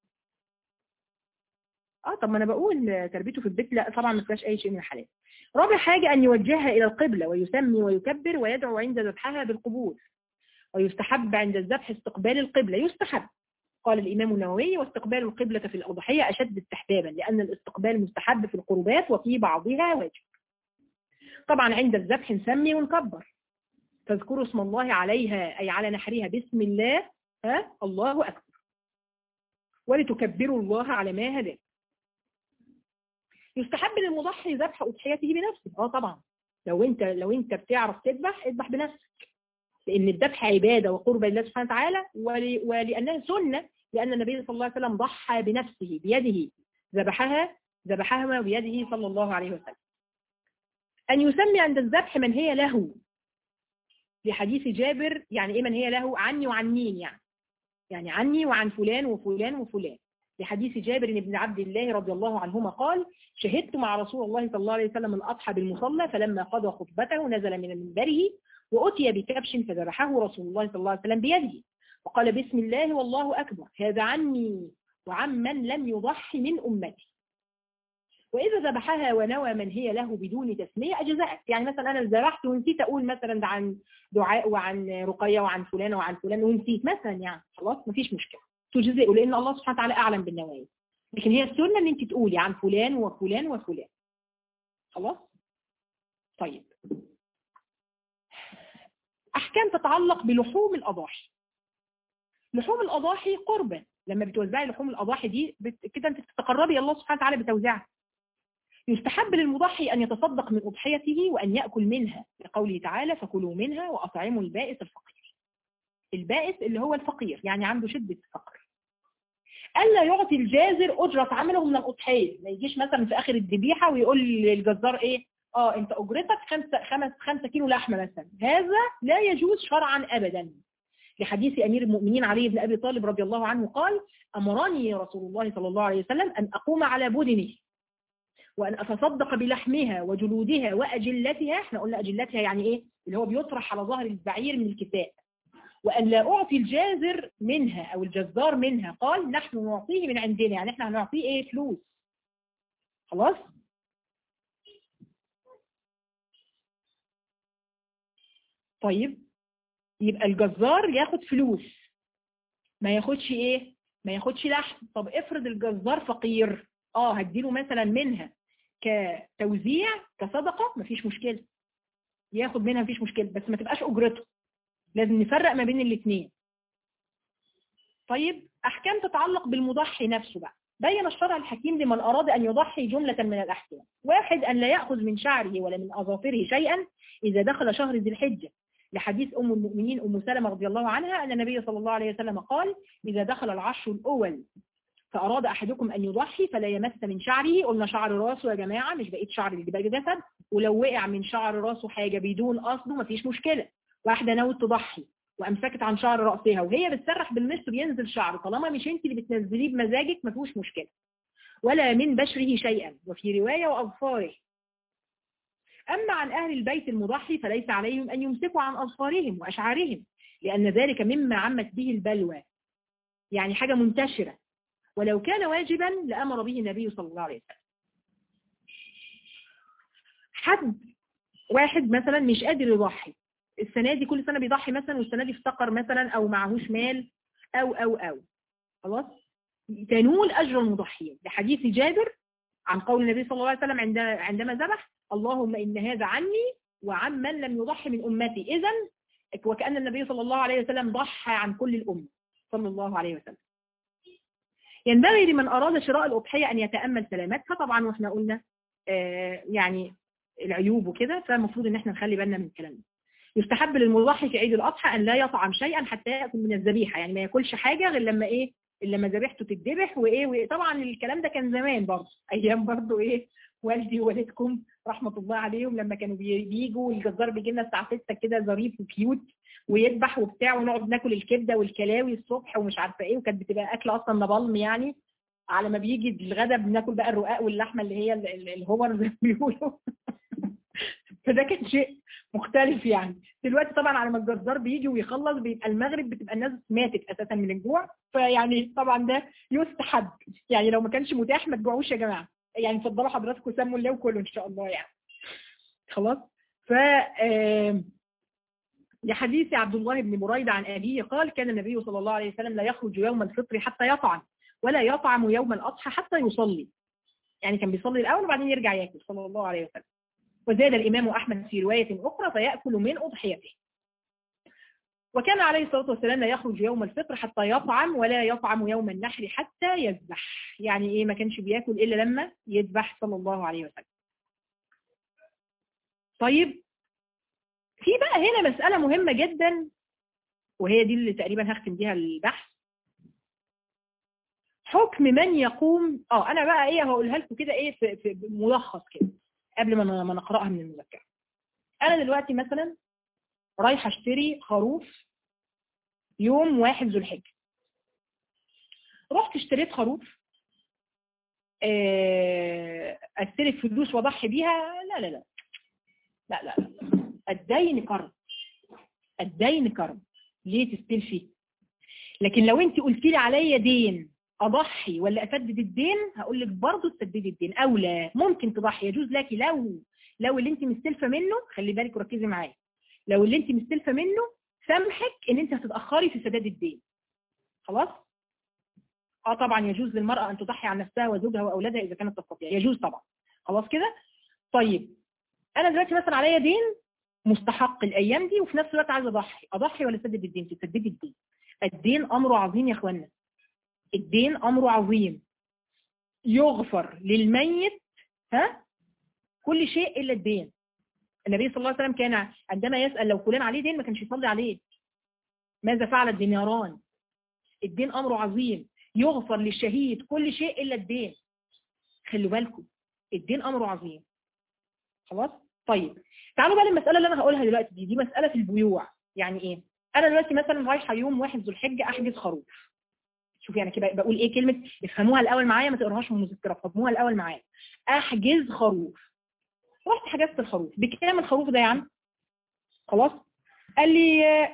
اه طب ما انا بقول تربيته في البيت لا طبعا ما فيهاش اي شيء من الحلال. رابع حاجة ان يوجهها الى القبلة ويسمي ويكبر ويدعو عند ذبحها بالقبول. ويستحب عند الذبح استقبال القبلة، يستحب. قال الامام النووي واستقبال القبلة في الاضحية اشد استحبابا لان الاستقبال مستحب في القربات وفي بعضها واجب. طبعا عند الذبح نسمي ونكبر. فاذكروا اسم الله عليها اي على نحرها بسم الله ها الله اكبر، ولتكبروا الله على ما هداكم. يستحب للمضحي ذبح اضحيته بنفسه. اه طبعا لو انت لو انت بتعرف تذبح اذبح بنفسك، لان الذبح عباده وقربه لله سبحانه وتعالى، ول... ولانها سنه، لان النبي صلى الله عليه وسلم ضحى بنفسه بيده، ذبحها ذبحها بيده صلى الله عليه وسلم. ان يسمي عند الذبح من هي له، لحديث جابر. يعني ايه من هي له؟ عني وعن مين يعني؟ يعني عني وعن فلان وفلان وفلان. لحديث جابر بن عبد الله رضي الله عنهما قال شهدت مع رسول الله صلى الله عليه وسلم الأضحى بالمصلى فلما قضى خطبته نزل من منبره وأتي بكبش فذبحه رسول الله صلى الله عليه وسلم بيده وقال بسم الله والله أكبر هذا عني وعمن لم يضحي من أمتي. وإذا ذبحها ونوى من هي له بدون تسمية أجزأت. يعني مثلا أنا ذبحت ونسيت أقول مثلا عن دعاء وعن رقية وعن فلان وعن فلان ونسيت مثلا، يعني خلاص مفيش مشكلة تجزئه، لأن الله سبحانه وتعالى أعلم بالنوايا. لكن هي السنة أن أنت تقولي عن فلان وفلان وفلان خلاص. طيب أحكام تتعلق بلحوم الأضاحي. لحوم الأضاحي قربة، لما بتوزعي لحوم الأضاحي دي بت... كده أنت تتقربي الله سبحانه وتعالى بتوزيعها. يستحب للمضحي أن يتصدق من أضحيته وأن يأكل منها، لقوله تعالى فكلوا منها وأطعموا البائس الفقير. البائس اللي هو الفقير، يعني عنده شدة فقر. ألا يعطي الجازر أجرة عمله من الأضحية، ما يجيش مثلا في آخر الذبيحة ويقول للجزار إيه آه أنت أجرتك خمسة, خمس خمسة كيلو لحمة مثلا. هذا لا يجوز شرعا أبدا، لحديث أمير المؤمنين علي بن أبي طالب رضي الله عنه قال أمرني رسول الله صلى الله عليه وسلم أن أقوم على بدنه وأن أتصدق بلحمها وجلودها وأجلتها. احنا قلنا أجلتها يعني إيه؟ اللي هو بيطرح على ظهر البعير من الكساء. وأن لا أعطي الجازر منها أو الجزار منها، قال نحن نعطيه من عندنا، يعني احنا هنعطيه إيه؟ فلوس. خلاص؟ طيب يبقى الجزار ياخد فلوس، ما ياخدش إيه؟ ما ياخدش لحم. طب افرض الجزار فقير، اه هديله مثلا منها كتوزيع كصدقة، مفيش مشكلة ياخد منها، مفيش مشكلة، بس ما تبقاش أجرته. لازم نفرق ما بين الاثنين. طيب أحكام تتعلق بالمضحي نفسه بقى. بين الشرع الحكيم لمن أراد أن يضحي جملة من الأحكام. واحد أن لا يأخذ من شعره ولا من أظافره شيئا إذا دخل شهر ذي الحجة، لحديث أم المؤمنين أم سلمة رضي الله عنها أن النبي صلى الله عليه وسلم قال إذا دخل العشر الأول فأراد أحدكم أن يضحي فلا يمس من شعره. قلنا شعر راسه يا جماعة، مش بقيت شعر اللي بقى جسد. ولو وقع من شعر راسه حاجة بدون قصده مفيش مشكلة. واحدة ناوت تضحي وأمسكت عن شعر رأسها وهي بتسرح بالمس بينزل شعر، طالما مش انت اللي بتنزليه بمزاجك مفيش مشكلة. ولا من بشره شيئا، وفي رواية وأظفاره. أما عن أهل البيت المضحي فليس عليهم أن يمسكوا عن أظفارهم وأشعارهم، لأن ذلك مما عمت به البلوى، يعني حاجة منتشرة. ولو كان واجبا لأمر به النبي صلى الله عليه وسلم. حد واحد مثلا مش قادر يضحي السنة دي، كل سنة بيضحي مثلا والسنة دي افتقر مثلا أو معهوش مال أو أو أو خلاص، تنول أجر المضحيين، لحديث جابر عن قول النبي صلى الله عليه وسلم عند عندما ذبح: اللهم إن هذا عني وعن من لم يضحي من أمتي. إذن وكأن النبي صلى الله عليه وسلم ضحى عن كل الأمة صلى الله عليه وسلم. ينبغي لمن أراد شراء الأضحية أن يتأمل سلامتها طبعا، واحنا قلنا آه يعني العيوب وكده، فالمفروض ان احنا نخلي بالنا من الكلام ده. يستحب للمضحي في عيد الأضحى أن لا يطعم شيئا حتى يأكل من الذبيحة، يعني ما ياكلش حاجة غير لما إيه لما ذبيحته تتذبح. وإيه وطبعا الكلام ده كان زمان برضه، أيام برضه إيه والدي ووالدكم رحمة الله عليهم لما كانوا بيجوا الجزار بيجي لنا الساعة ستة كده ظريف وكيوت ويذبح وبتاع، ونقعد ناكل الكبدة والكلاوي الصبح ومش عارفة إيه، وكانت بتبقى أكل أصلا نبلم يعني. على ما بيجي الغدا بناكل بقى الرقاق واللحمة اللي هي الهومر زي ما بيقولوا. فده كان شيء مختلف يعني. دلوقتي طبعا على ما الجزار بيجي ويخلص بيبقى المغرب، بتبقى الناس ماتت اساسا من الجوع. فيعني طبعا ده يستحب، يعني لو ما كانش متاح ما تجوعوش يا جماعه، يعني اتفضلوا حضراتكم سموا الله وكلوا ان شاء الله يعني. خلاص. ف لحديث عبد الله بن بريدة عن أبيه قال: كان النبي صلى الله عليه وسلم لا يخرج يوم الفطر حتى يطعم، ولا يطعم يوم الأضحى حتى يصلي. يعني كان بيصلي الأول وبعدين يرجع ياكل صلى الله عليه وسلم. وزاد الإمام أحمد في رواية أخرى: فيأكل من أضحيته. وكان عليه الصلاة والسلام لا يخرج يوم الفطر حتى يطعم، ولا يطعم يوم النحر حتى يذبح. يعني إيه؟ ما كانش بياكل إلا لما يذبح صلى الله عليه وسلم. طيب، في بقى هنا مسألة مهمة جدا، وهي دي اللي تقريبا هختم بيها البحث. حكم من يقوم اه انا بقى ايه هقولها لكم كده ايه في, في ملخص كده قبل ما ما نقراها من المذكره. انا دلوقتي مثلا رايحه اشتري خروف يوم واحد ذو الحجه. رحت اشتريت خروف، استلف فلوس واضحي بيها؟ لا لا لا لا لا لا. الدين كرم، الدين كرم. ليه تستلفي؟ لكن لو انت قلت لي عليا دين اضحي ولا اسدد الدين، هقول لك برضه تسددي الدين اولى. ممكن تضحي، يجوز لك لو لو اللي انت مستلفه منه، خلي بالك وركزي معايا، لو اللي انت مستلفه منه سامحك ان انت هتتاخري في سداد الدين. خلاص؟ اه طبعا يجوز للمراه ان تضحي عن نفسها وزوجها واولادها اذا كانت تستطيع، يجوز طبعا. خلاص كده؟ طيب انا دلوقتي مثلا عليا دين مستحق الايام دي، وفي نفس الوقت عايزه اضحي، اضحي ولا اسدد الدين؟ تسددي الدين. الدين امره عظيم يا اخوانا، الدين امره عظيم. يغفر للميت ها كل شيء الا الدين. النبي صلى الله عليه وسلم كان عندما يسأل لو فلان عليه دين ما كانش يصلي عليه. ماذا فعل الديناران؟ الدين امره عظيم، يغفر للشهيد كل شيء الا الدين. خلوا بالكم، الدين امره عظيم. خلاص؟ طيب تعالوا بقى للمسألة اللي انا هقولها دلوقتي دي، دي مسألة في البيوع. يعني ايه؟ انا دلوقتي مثلا رايحه يوم واحد ذو الحجه احجز خروف. شوف يعني كده بقول ايه كلمة، افهموها الأول معايا، ما تقراهاش من المذكرة، فهموها الأول معايا. أحجز خروف. رحت حجزت الخروف. بكام الخروف ده يا عم؟ خلاص؟ قال لي آه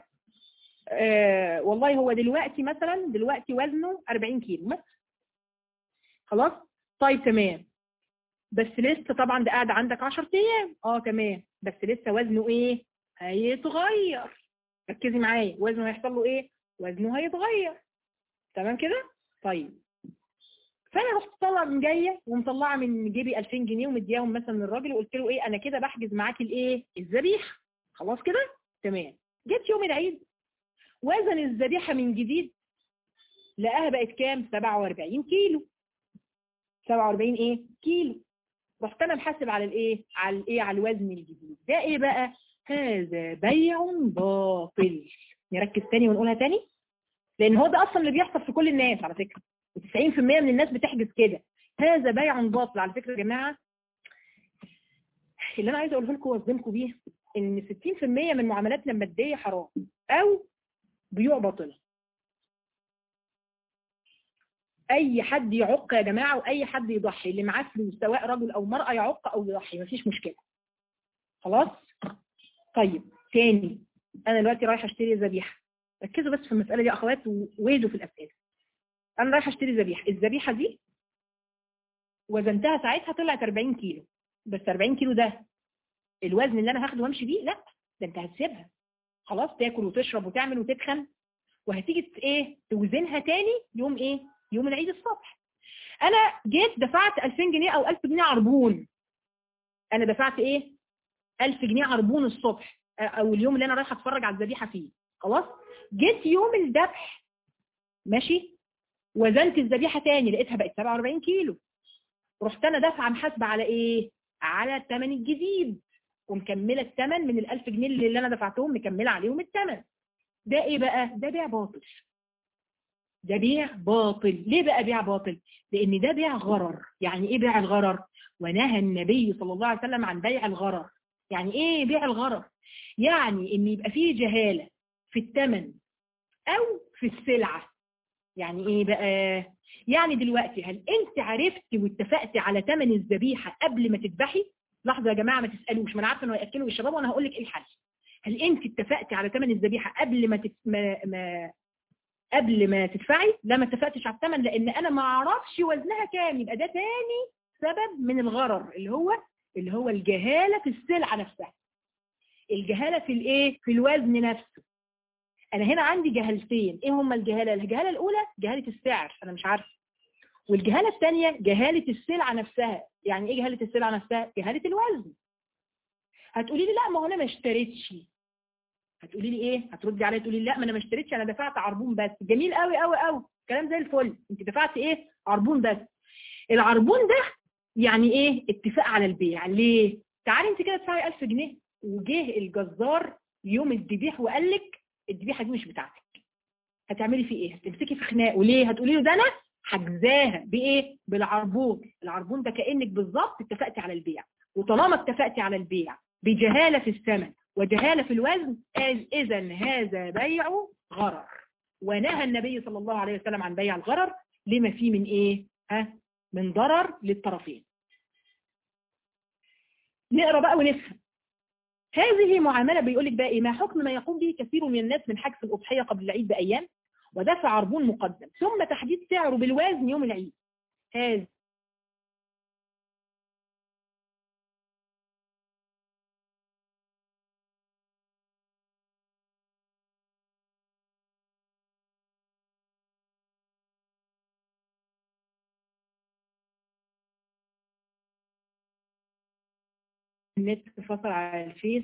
آه والله هو دلوقتي مثلا دلوقتي وزنه أربعين كيلو مثلا. خلاص؟ طيب تمام، بس لسه طبعا ده قاعد عندك عشرة أيام. اه تمام، بس لسه وزنه ايه؟ هيتغير. ركزي معايا، وزنه هيحصل له ايه؟ وزنه هيتغير. تمام كده؟ طيب فانا رحت طالعه من جايه ومطلعه من جيبي ألفين جنيه ومدياهم مثلا للراجل، وقلت له ايه انا كده بحجز معاكي الايه الذبيحه. خلاص كده تمام. جيت يوم العيد وزن الذبيحه من جديد، لقاها بقت كام؟ سبعة وأربعين كيلو. سبعة وأربعين ايه كيلو. رحت انا محاسب على الايه على الايه على الوزن الجديد ده. ايه بقى؟ هذا بيع باطل. نركز تاني ونقولها تاني، لان هو ده اصلا اللي بيحصل في كل الناس على فكره، تسعين في المية من الناس بتحجز كده. هذا بيع باطل على فكره يا جماعه. اللي انا عايزه اقوله لكم واصدمكم بيه ان ستين في المية من معاملاتنا الماديه حرام او بيوع باطله. اي حد يعق يا جماعه، واي حد يضحي، اللي معاه فلوس سواء رجل او مراه يعق او يضحي مفيش مشكله. خلاص؟ طيب تاني، انا دلوقتي رايحه اشتري ذبيحه. ركزوا بس في المساله دي يا اخوات وويدوا في الاسئله. انا رايحه اشتري ذبيحه، الذبيحه دي وزنتها ساعتها طلعت أربعين كيلو. بس أربعين كيلو ده الوزن اللي انا هاخده وامشي بيه؟ لا، ده انت هتسيبها خلاص تاكل وتشرب وتعمل وتتخن، وهتيجي ايه توزنها تاني يوم ايه يوم العيد الصبح. انا جيت دفعت ألفين جنيه او ألف جنيه عربون، انا دفعت ايه ألف جنيه عربون الصبح او اليوم اللي انا رايحه اتفرج على الذبيحه فيه، خلاص. جيت يوم الذبح ماشي، وزنت الذبيحه تاني لقيتها بقت سبعة وأربعين كيلو، رحت انا دافعه محاسبه على ايه؟ على الثمن الجديد، ومكمله الثمن من الألف جنيه اللي انا دفعتهم، مكمله عليهم الثمن. ده ايه بقى؟ ده بيع باطل. ده بيع باطل. ليه بقى بيع باطل؟ لان ده بيع غرر. يعني ايه بيع الغرر؟ ونهى النبي صلى الله عليه وسلم عن بيع الغرر. يعني ايه بيع الغرر؟ يعني ان يبقى فيه جهالة في الثمن او في السلعة. يعني ايه بقى؟ يعني دلوقتي هل انت عرفتي واتفقتي على ثمن الذبيحة قبل ما تذبحي؟ لحظة يا جماعة ما تسألوش، ما انا عارفه انه هياكلوا ويشربوا وانا هقول لك ايه الحل. هل انت اتفقتي على ثمن الذبيحة قبل ما, تت... ما... ما قبل ما تدفعي؟ لا، ما اتفقتش على الثمن لان انا ما اعرفش وزنها كام. يبقى ده تاني سبب من الغرر، اللي هو اللي هو الجهالة في السلعة نفسها، الجهالة في الايه؟ في الوزن نفسه. انا هنا عندي جهالتين. ايه هما الجهالة؟ الجهالة الاولى جهالة السعر، انا مش عارفه. والجهالة الثانية جهالة السلعة نفسها. يعني ايه جهالة السلعة نفسها؟ جهالة الوزن. هتقولي لي لا ما هو انا ما اشتريتش. هتقولي لي ايه؟ هتردي عليا تقولي لي لا ما انا ما اشتريتش، انا دفعت عربون بس. جميل قوي قوي قوي، كلام زي الفل. انت دفعت ايه؟ عربون بس. العربون ده يعني ايه؟ اتفاق على البيع. ليه؟ تعالي انت كده تدفعي ألف جنيه، وجه الجزار يوم الذبيح وقال لك الذبيحه دي مش بتاعتك، هتعملي فيه ايه؟ هتمسكي في خناق. وليه؟ هتقولي له ده انا حجزاها بايه؟ بالعربون. العربون ده كانك بالظبط اتفقتي على البيع. وطالما اتفقتي على البيع بجهاله في الثمن وجهاله في الوزن، اذا هذا بيع غرر. ونهى النبي صلى الله عليه وسلم عن بيع الغرر لما فيه من ايه؟ ها؟ من ضرر للطرفين. نقرا بقى ونفهم. هذه معامله بيقول لك بقى ايه؟ ما حكم ما يقوم به كثير من الناس من حجز الاضحيه قبل العيد بايام ودفع عربون مقدم ثم تحديد سعره بالوزن يوم العيد. هذا النت فصل على الفيس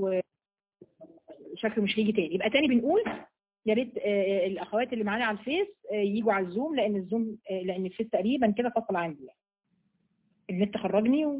وشكله مش هيجي تاني. يبقى تاني بنقول يا ريت الاخوات اللي معانا على الفيس يجوا على الزوم، لان الزوم لان الفيس تقريبا كده فصل عندي يعني. النت خرجني و...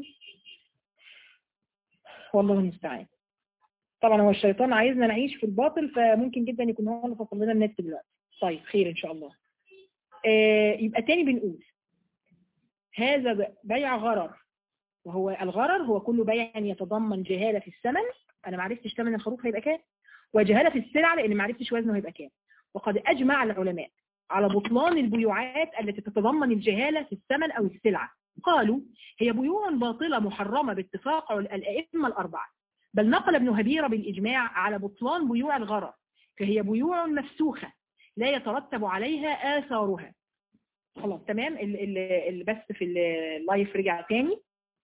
والله المستعان. طبعا هو الشيطان عايزنا نعيش في الباطل، فممكن جدا يكون هو اللي فصل لنا النت دلوقتي. طيب خير ان شاء الله. آه يبقى تاني بنقول هذا بيع غرر، وهو الغرر هو كل بيع يتضمن جهالة في الثمن، انا ما عرفتش ثمن الخروف هيبقى كام، وجهالة في السلعة لان ما عرفتش وزنه هيبقى كام. وقد اجمع العلماء على بطلان البيوعات التي تتضمن الجهالة في الثمن او السلعة. قالوا هي بيوع باطلة محرمة باتفاق الائمة الاربعة، بل نقل ابن هبيرة بالاجماع على بطلان بيوع الغرر، فهي بيوع مفسوخة لا يترتب عليها آثارها. خلاص تمام. اللي بس في اللايف رجع تاني،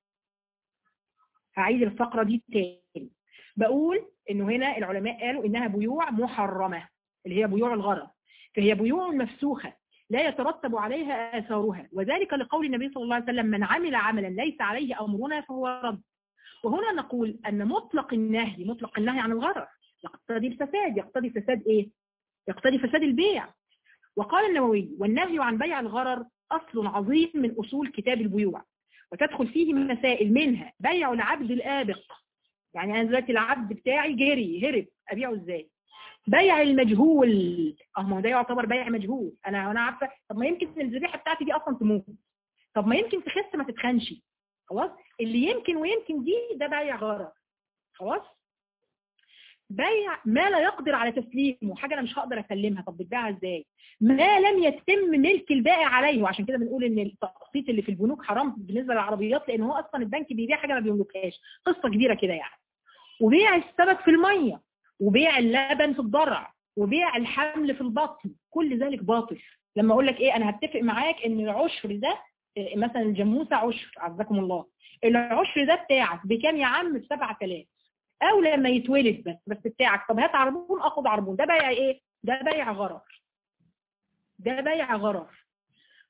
هعيد الفقرة دي تاني. بقول انه هنا العلماء قالوا انها بيوع محرمة اللي هي بيوع الغرر، فهي بيوع مفسوخة لا يترتب عليها آثارها، وذلك لقول النبي صلى الله عليه وسلم من عمل عملا ليس عليه أمرنا فهو رد. وهنا نقول أن مطلق النهي مطلق النهي عن الغرر يقتضي الفساد. يقتضي فساد إيه؟ يقتضي فساد البيع. وقال النووي والنهي عن بيع الغرر أصل عظيم من أصول كتاب البيوع، وتدخل فيه مسائل منها بيع العبد الآبق. يعني أنا دلوقتي العبد بتاعي جري هرب، أبيعه إزاي؟ بيع المجهول، اه ما هو ده يعتبر بيع مجهول. انا انا عارفه طب ما يمكن الذبيحه بتاعتي دي اصلا تموت، طب ما يمكن تخس ما تتخنش، خلاص اللي يمكن ويمكن دي ده بيع غرر. خلاص. بيع ما لا يقدر على تسليمه، حاجه انا مش هقدر اسلمها، طب بتباعها ازاي؟ ما لم يتم ملك البائع عليه، وعشان كده بنقول ان التقسيط اللي في البنوك حرام بالنسبه للعربيات، لان هو اصلا البنك بيبيع حاجه ما بيملكهاش، قصه كبيره كده يعني. وبيع السمك في الميه، وبيع اللبن في الضرع، وبيع الحمل في البطن، كل ذلك باطل. لما اقول لك ايه انا هتفق معاك ان العشر ده مثلا الجاموسه عشر عزكم الله، العشر ده بتاعك بكام يا عم؟ ب سبعة آلاف، او لما يتولد بس بس بتاعك، طب هات عربون اخد عربون، ده بيع ايه؟ ده بيع غرر، ده بيع غرر.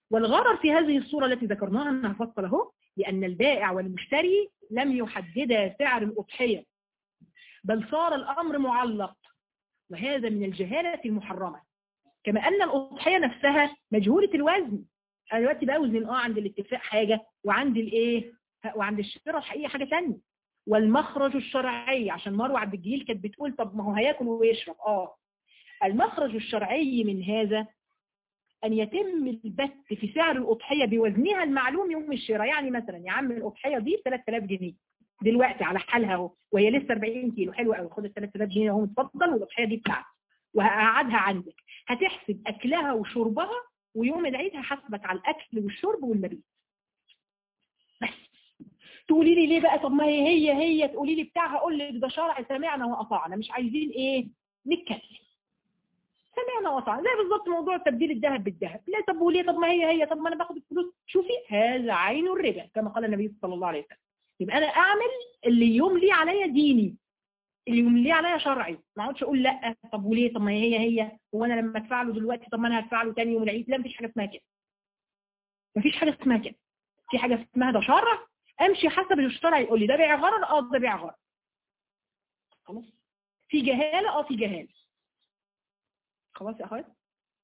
والغرر في هذه الصورة التي ذكرناها أنها فصل اهو، لأن البائع والمشتري لم يحددا سعر الأضحية، بل صار الأمر معلق، وهذا من الجهالة المحرمة. كما أن الأضحية نفسها مجهولة الوزن. أنا دلوقتي بوزن اه عند الاتفاق حاجة، وعند الايه وعند الشراء الحقيقة حاجة ثانيه. والمخرج الشرعي، عشان مروة عبد الجليل كانت بتقول طب ما هو هياكل ويشرب. اه المخرج الشرعي من هذا أن يتم البت في سعر الأضحية بوزنها المعلوم يوم الشراء. يعني مثلا يا عم الأضحية دي ثلاثة آلاف جنيه دلوقتي على حالها اهو، وهي لسه أربعين كيلو، حلو قوي، خد ال ثلاثة آلاف جنيه اهو اتفضل، والأضحية دي بتاعتك وهقعدها عندك. هتحسب أكلها وشربها، ويوم العيد هحاسبك على الأكل والشرب والمبيت بس. تقولي لي ليه بقى؟ طب ما هي هي هي تقولي لي بتاعها، اقول لك ده شرع سمعنا وأطعنا، مش عايزين ايه نتكلم، سمعنا وطعنا. زي بالظبط موضوع تبديل الذهب بالذهب. لا طب وليه؟ طب ما هي هي طب ما انا باخد الفلوس. شوفي هذا عين الربا كما قال النبي صلى الله عليه وسلم. يبقى انا اعمل اللي يملي عليا ديني، اللي يملي عليا شرعي، ما اقعدش اقول لا طب وليه؟ طب ما هي هي هو انا لما ادفع له دلوقتي طب ما انا هدفع له ثاني يوم العيد. لا مفيش حاجه اسمها كده، مفيش حاجه اسمها كده. في حاجه اسمها ده شرع، امشي حسب الشرع يقول لي ده بيع غرر، اه ده بيع غرر. خلاص. في جهاله، اه في جهاله. خلاص يا اخوات.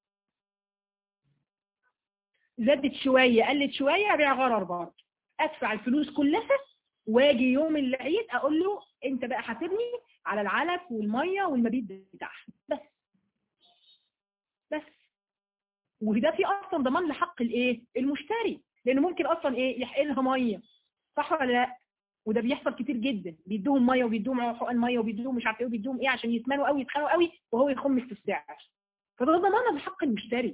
زادت شوية قلت شوية بيع غرر برضه. ادفع الفلوس كلها واجي يوم العيد اقول له انت بقى حاسبني على العلف والمية والمبيت بتاعها بس. بس وده في اصلا ضمان لحق الايه المشتري، لانه ممكن اصلا ايه يحقنها مية، صح ولا لا؟ وده بيحصل كتير جدا، بيدوهم مية وبيدوهم حقن مية وبيدوهم مش عارف ايه وبيدوهم ايه عشان يسمنوا قوي يتخانقوا قوي وهو يخمس في السعر. فده ضمان لحق المشتري.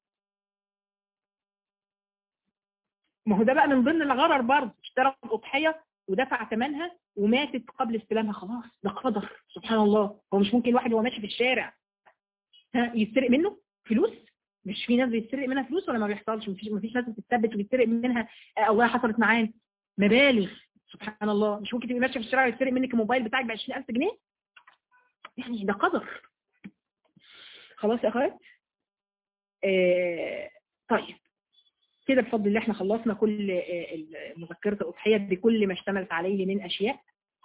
ما هو ده بقى من ضمن الغرر برضه. اشترى الأضحية ودفع ثمنها وماتت قبل استلامها، خلاص ده قدر. سبحان الله. هو مش ممكن واحد وهو ماشي في الشارع ها يسرق منه فلوس؟ مش في ناس بيتسرق منها فلوس ولا ما بيحصلش؟ مفيش مفيش ناس بتتثبت وبيتسرق منها آه والله حصلت معانا مبالغ. سبحان الله. مش ممكن تبقي ماشيه في الشارع ويتسرق منك الموبايل بتاعك ب عشرين ألف جنيه؟ يعني ده قدر. خلاص يا اخوات. آه طيب كده بفضل الله احنا خلصنا كل مذكرة الأضحية بكل ما اشتملت عليه من أشياء.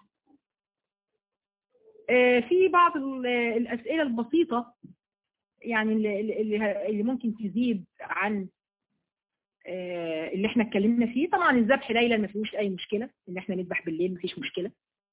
في بعض الأسئلة البسيطة يعني اللي اللي ممكن تزيد عن اللي احنا اتكلمنا فيه. طبعا الذبح ليلا ما فيهوش أي مشكلة، ان احنا نذبح بالليل ما فيش مشكلة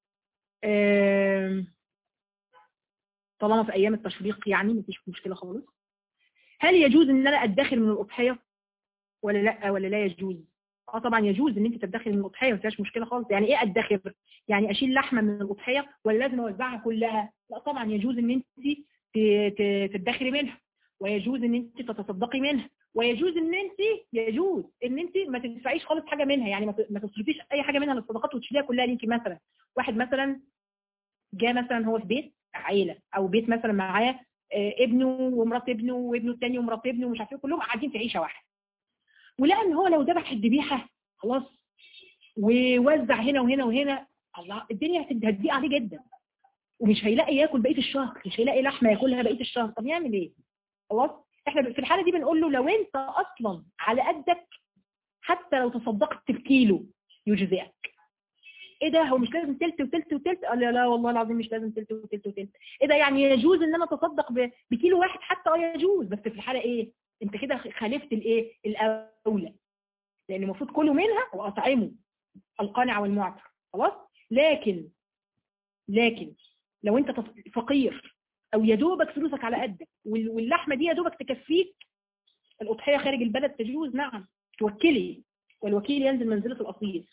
طالما في أيام التشريق، يعني ما فيش مشكلة خالص. هل يجوز ان انا ادخر من الأضحية ولا لا ولا لا يجوز؟ اه طبعا يجوز ان انت تدخري من الاضحيه، ما فيهاش مشكله خالص. يعني ايه ادخر؟ يعني اشيل لحمه من الاضحيه ولا لازم اوزعها كلها؟ لا طبعا يجوز ان انت تدخري منها، ويجوز ان انت تتصدقي منها، ويجوز ان انت يجوز ان انت ما تدفعيش خالص حاجه منها. يعني ما تصرفيش اي حاجه منها للصدقات وتشيليها كلها ليكي. مثلا واحد مثلا جاء مثلا هو في بيت عيله او بيت مثلا معاه ابنه ومرات ابنه وابنه الثاني ومرات ابنه ومش عارف ايه، كلهم قاعدين في عيشه واحده، ولقى ان هو لو ذبح الذبيحه خلاص ووزع هنا وهنا وهنا، الله الدنيا هتضيق عليه جدا ومش هيلاقي ياكل بقيه الشهر، مش هيلاقي لحمه ياكلها بقيه الشهر. طب يعمل ايه؟ خلاص احنا في الحاله دي بنقول له لو انت اصلا على قدك حتى لو تصدقت بكيلو يجزئك. ايه ده؟ هو مش لازم تلت وتلت وتلت؟ قال لا, لا والله العظيم مش لازم تلت وتلت وتلت. ايه ده؟ يعني يجوز ان انا اتصدق بكيلو واحد حتى؟ اه يجوز، بس في الحاله ايه؟ انت كده خالفت الايه الاولى، لان المفروض كله منها واطعمه القانع والمعتر. خلاص. لكن لكن لو انت فقير او يا دوبك فلوسك على قدك واللحمه دي يا دوبك تكفيك، الاضحيه خارج البلد تجوز، نعم توكلي، والوكيل ينزل منزله الاصيل.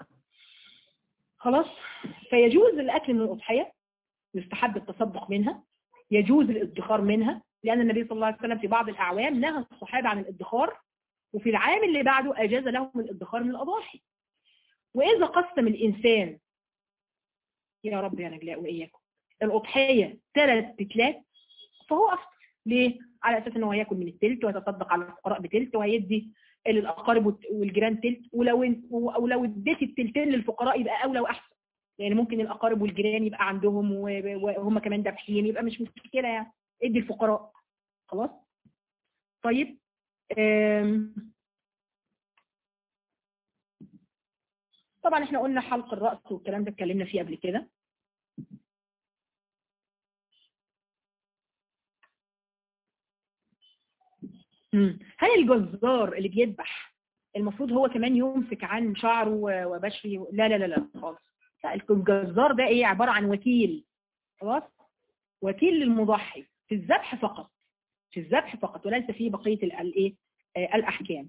خلاص. فيجوز الاكل من الاضحيه، يستحب التصدق منها، يجوز الادخار منها، لان النبي صلى الله عليه وسلم في بعض الاعوام نهى الصحابه عن الادخار، وفي العام اللي بعده اجاز لهم الادخار من الاضاحي. واذا قسم الانسان، يا رب يا نجلاء واياكم، الاضحيه ثلاث تلات فهو افضل. ليه؟ على اساس ان هو هياكل من التلت ويتصدق على الفقراء بتلت وهيدي للاقارب والجيران تلت، ولو او لو اديتي التلتين للفقراء يبقى اولى واحسن، لان يعني ممكن الاقارب والجيران يبقى عندهم وهم كمان ذابحين، يبقى مش مشكله يعني ادي الفقراء. خلاص. طيب طبعا احنا قلنا حلق الرأس والكلام ده اتكلمنا فيه قبل كده. مم. هل الجزار اللي بيذبح المفروض هو كمان يمسك عن شعره وبشره؟ لا لا لا لا خالص. لا، الجزار ده ايه؟ عبارة عن وكيل، خلاص، وكيل للمضحي في الذبح فقط، في الذبح فقط، وليس في بقية الايه الأحكام.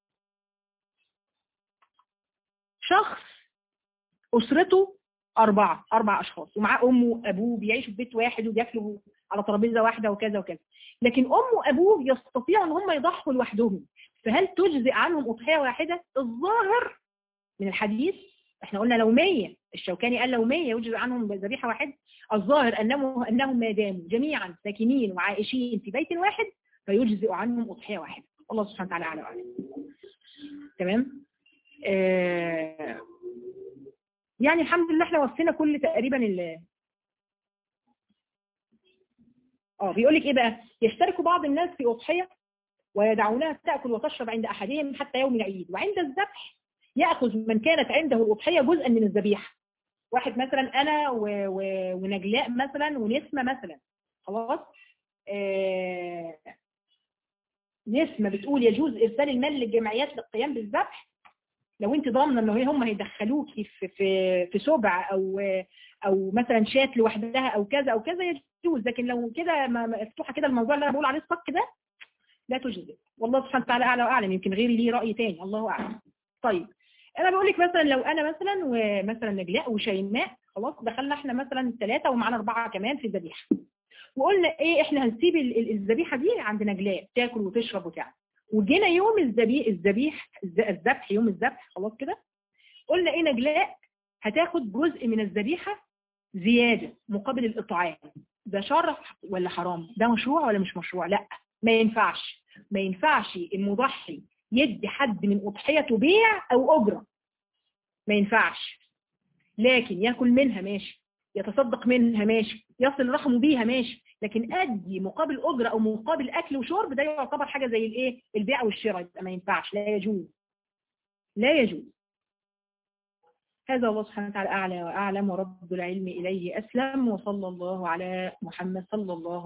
شخص أسرته أربعة أربع أشخاص، ومعاه أمه وأبوه، بيعيشوا في بيت واحد وبياكلوا على ترابيزة واحدة وكذا وكذا، لكن أمه وأبوه يستطيعوا إن هم يضحوا لوحدهم، فهل تجزئ عنهم أضحية واحدة؟ الظاهر من الحديث، احنا قلنا لو مية، الشوكاني قال لو مية يجزئ عنهم ذبيحة واحدة، الظاهر أنهم أنهم ما داموا جميعا ساكنين وعائشين في بيت واحد فيجزئ عنهم أضحية واحدة. الله سبحانه وتعالى أعلى وأعلم. تمام. آه يعني الحمد لله احنا وفينا كل تقريبا ال اه بيقول لك ايه بقى؟ يشترك بعض الناس في اضحيه ويدعونها تاكل وتشرب عند احدهم حتى يوم العيد، وعند الذبح ياخذ من كانت عنده الاضحيه جزءا من الذبيحه. واحد مثلا انا و... و... ونجلاء مثلا ونسمه مثلا، خلاص، آه... نسمه بتقول يجوز ارسال المال للجمعيات للقيام بالذبح لو انت ضامنه ان هم هيدخلوكي في في في سبع او او مثلا شات لوحدها او كذا او كذا يجوز، لكن لو كده مفتوحه كده الموضوع اللي انا بقول عليه الصك ده لا تجزئ. والله سبحانه وتعالى اعلى واعلم، يمكن غيري ليه راي تاني، الله اعلم. طيب انا بقول لك مثلا لو انا مثلا ومثلا نجلاء وشيماء، خلاص دخلنا احنا مثلا ثلاثه ومعانا اربعه كمان في الذبيحه، وقلنا ايه احنا هنسيب الذبيحه دي عند نجلاء تاكل وتشرب وتعمل، وجينا يوم الذبيح الذبيح الذبح يوم الذبح، خلاص كده قلنا ايه نجلاء هتاخد جزء من الذبيحه زياده مقابل الاطعام. ده شرع ولا حرام؟ ده مشروع ولا مش مشروع؟ لا، ما ينفعش، ما ينفعش المضحي يدي حد من اضحيته بيع او اجره، ما ينفعش، لكن ياكل منها ماشي، يتصدق منها ماشي، يصل رحمه بيها ماشي، لكن ادي مقابل اجره او مقابل اكل وشرب ده يعتبر حاجه زي الايه البيع والشراء، يبقى ما ينفعش، لا يجوز، لا يجوز. هذا الله سبحانه وتعالى اعلى واعلم، ورب العلم اليه اسلم، وصلى الله على محمد صلى الله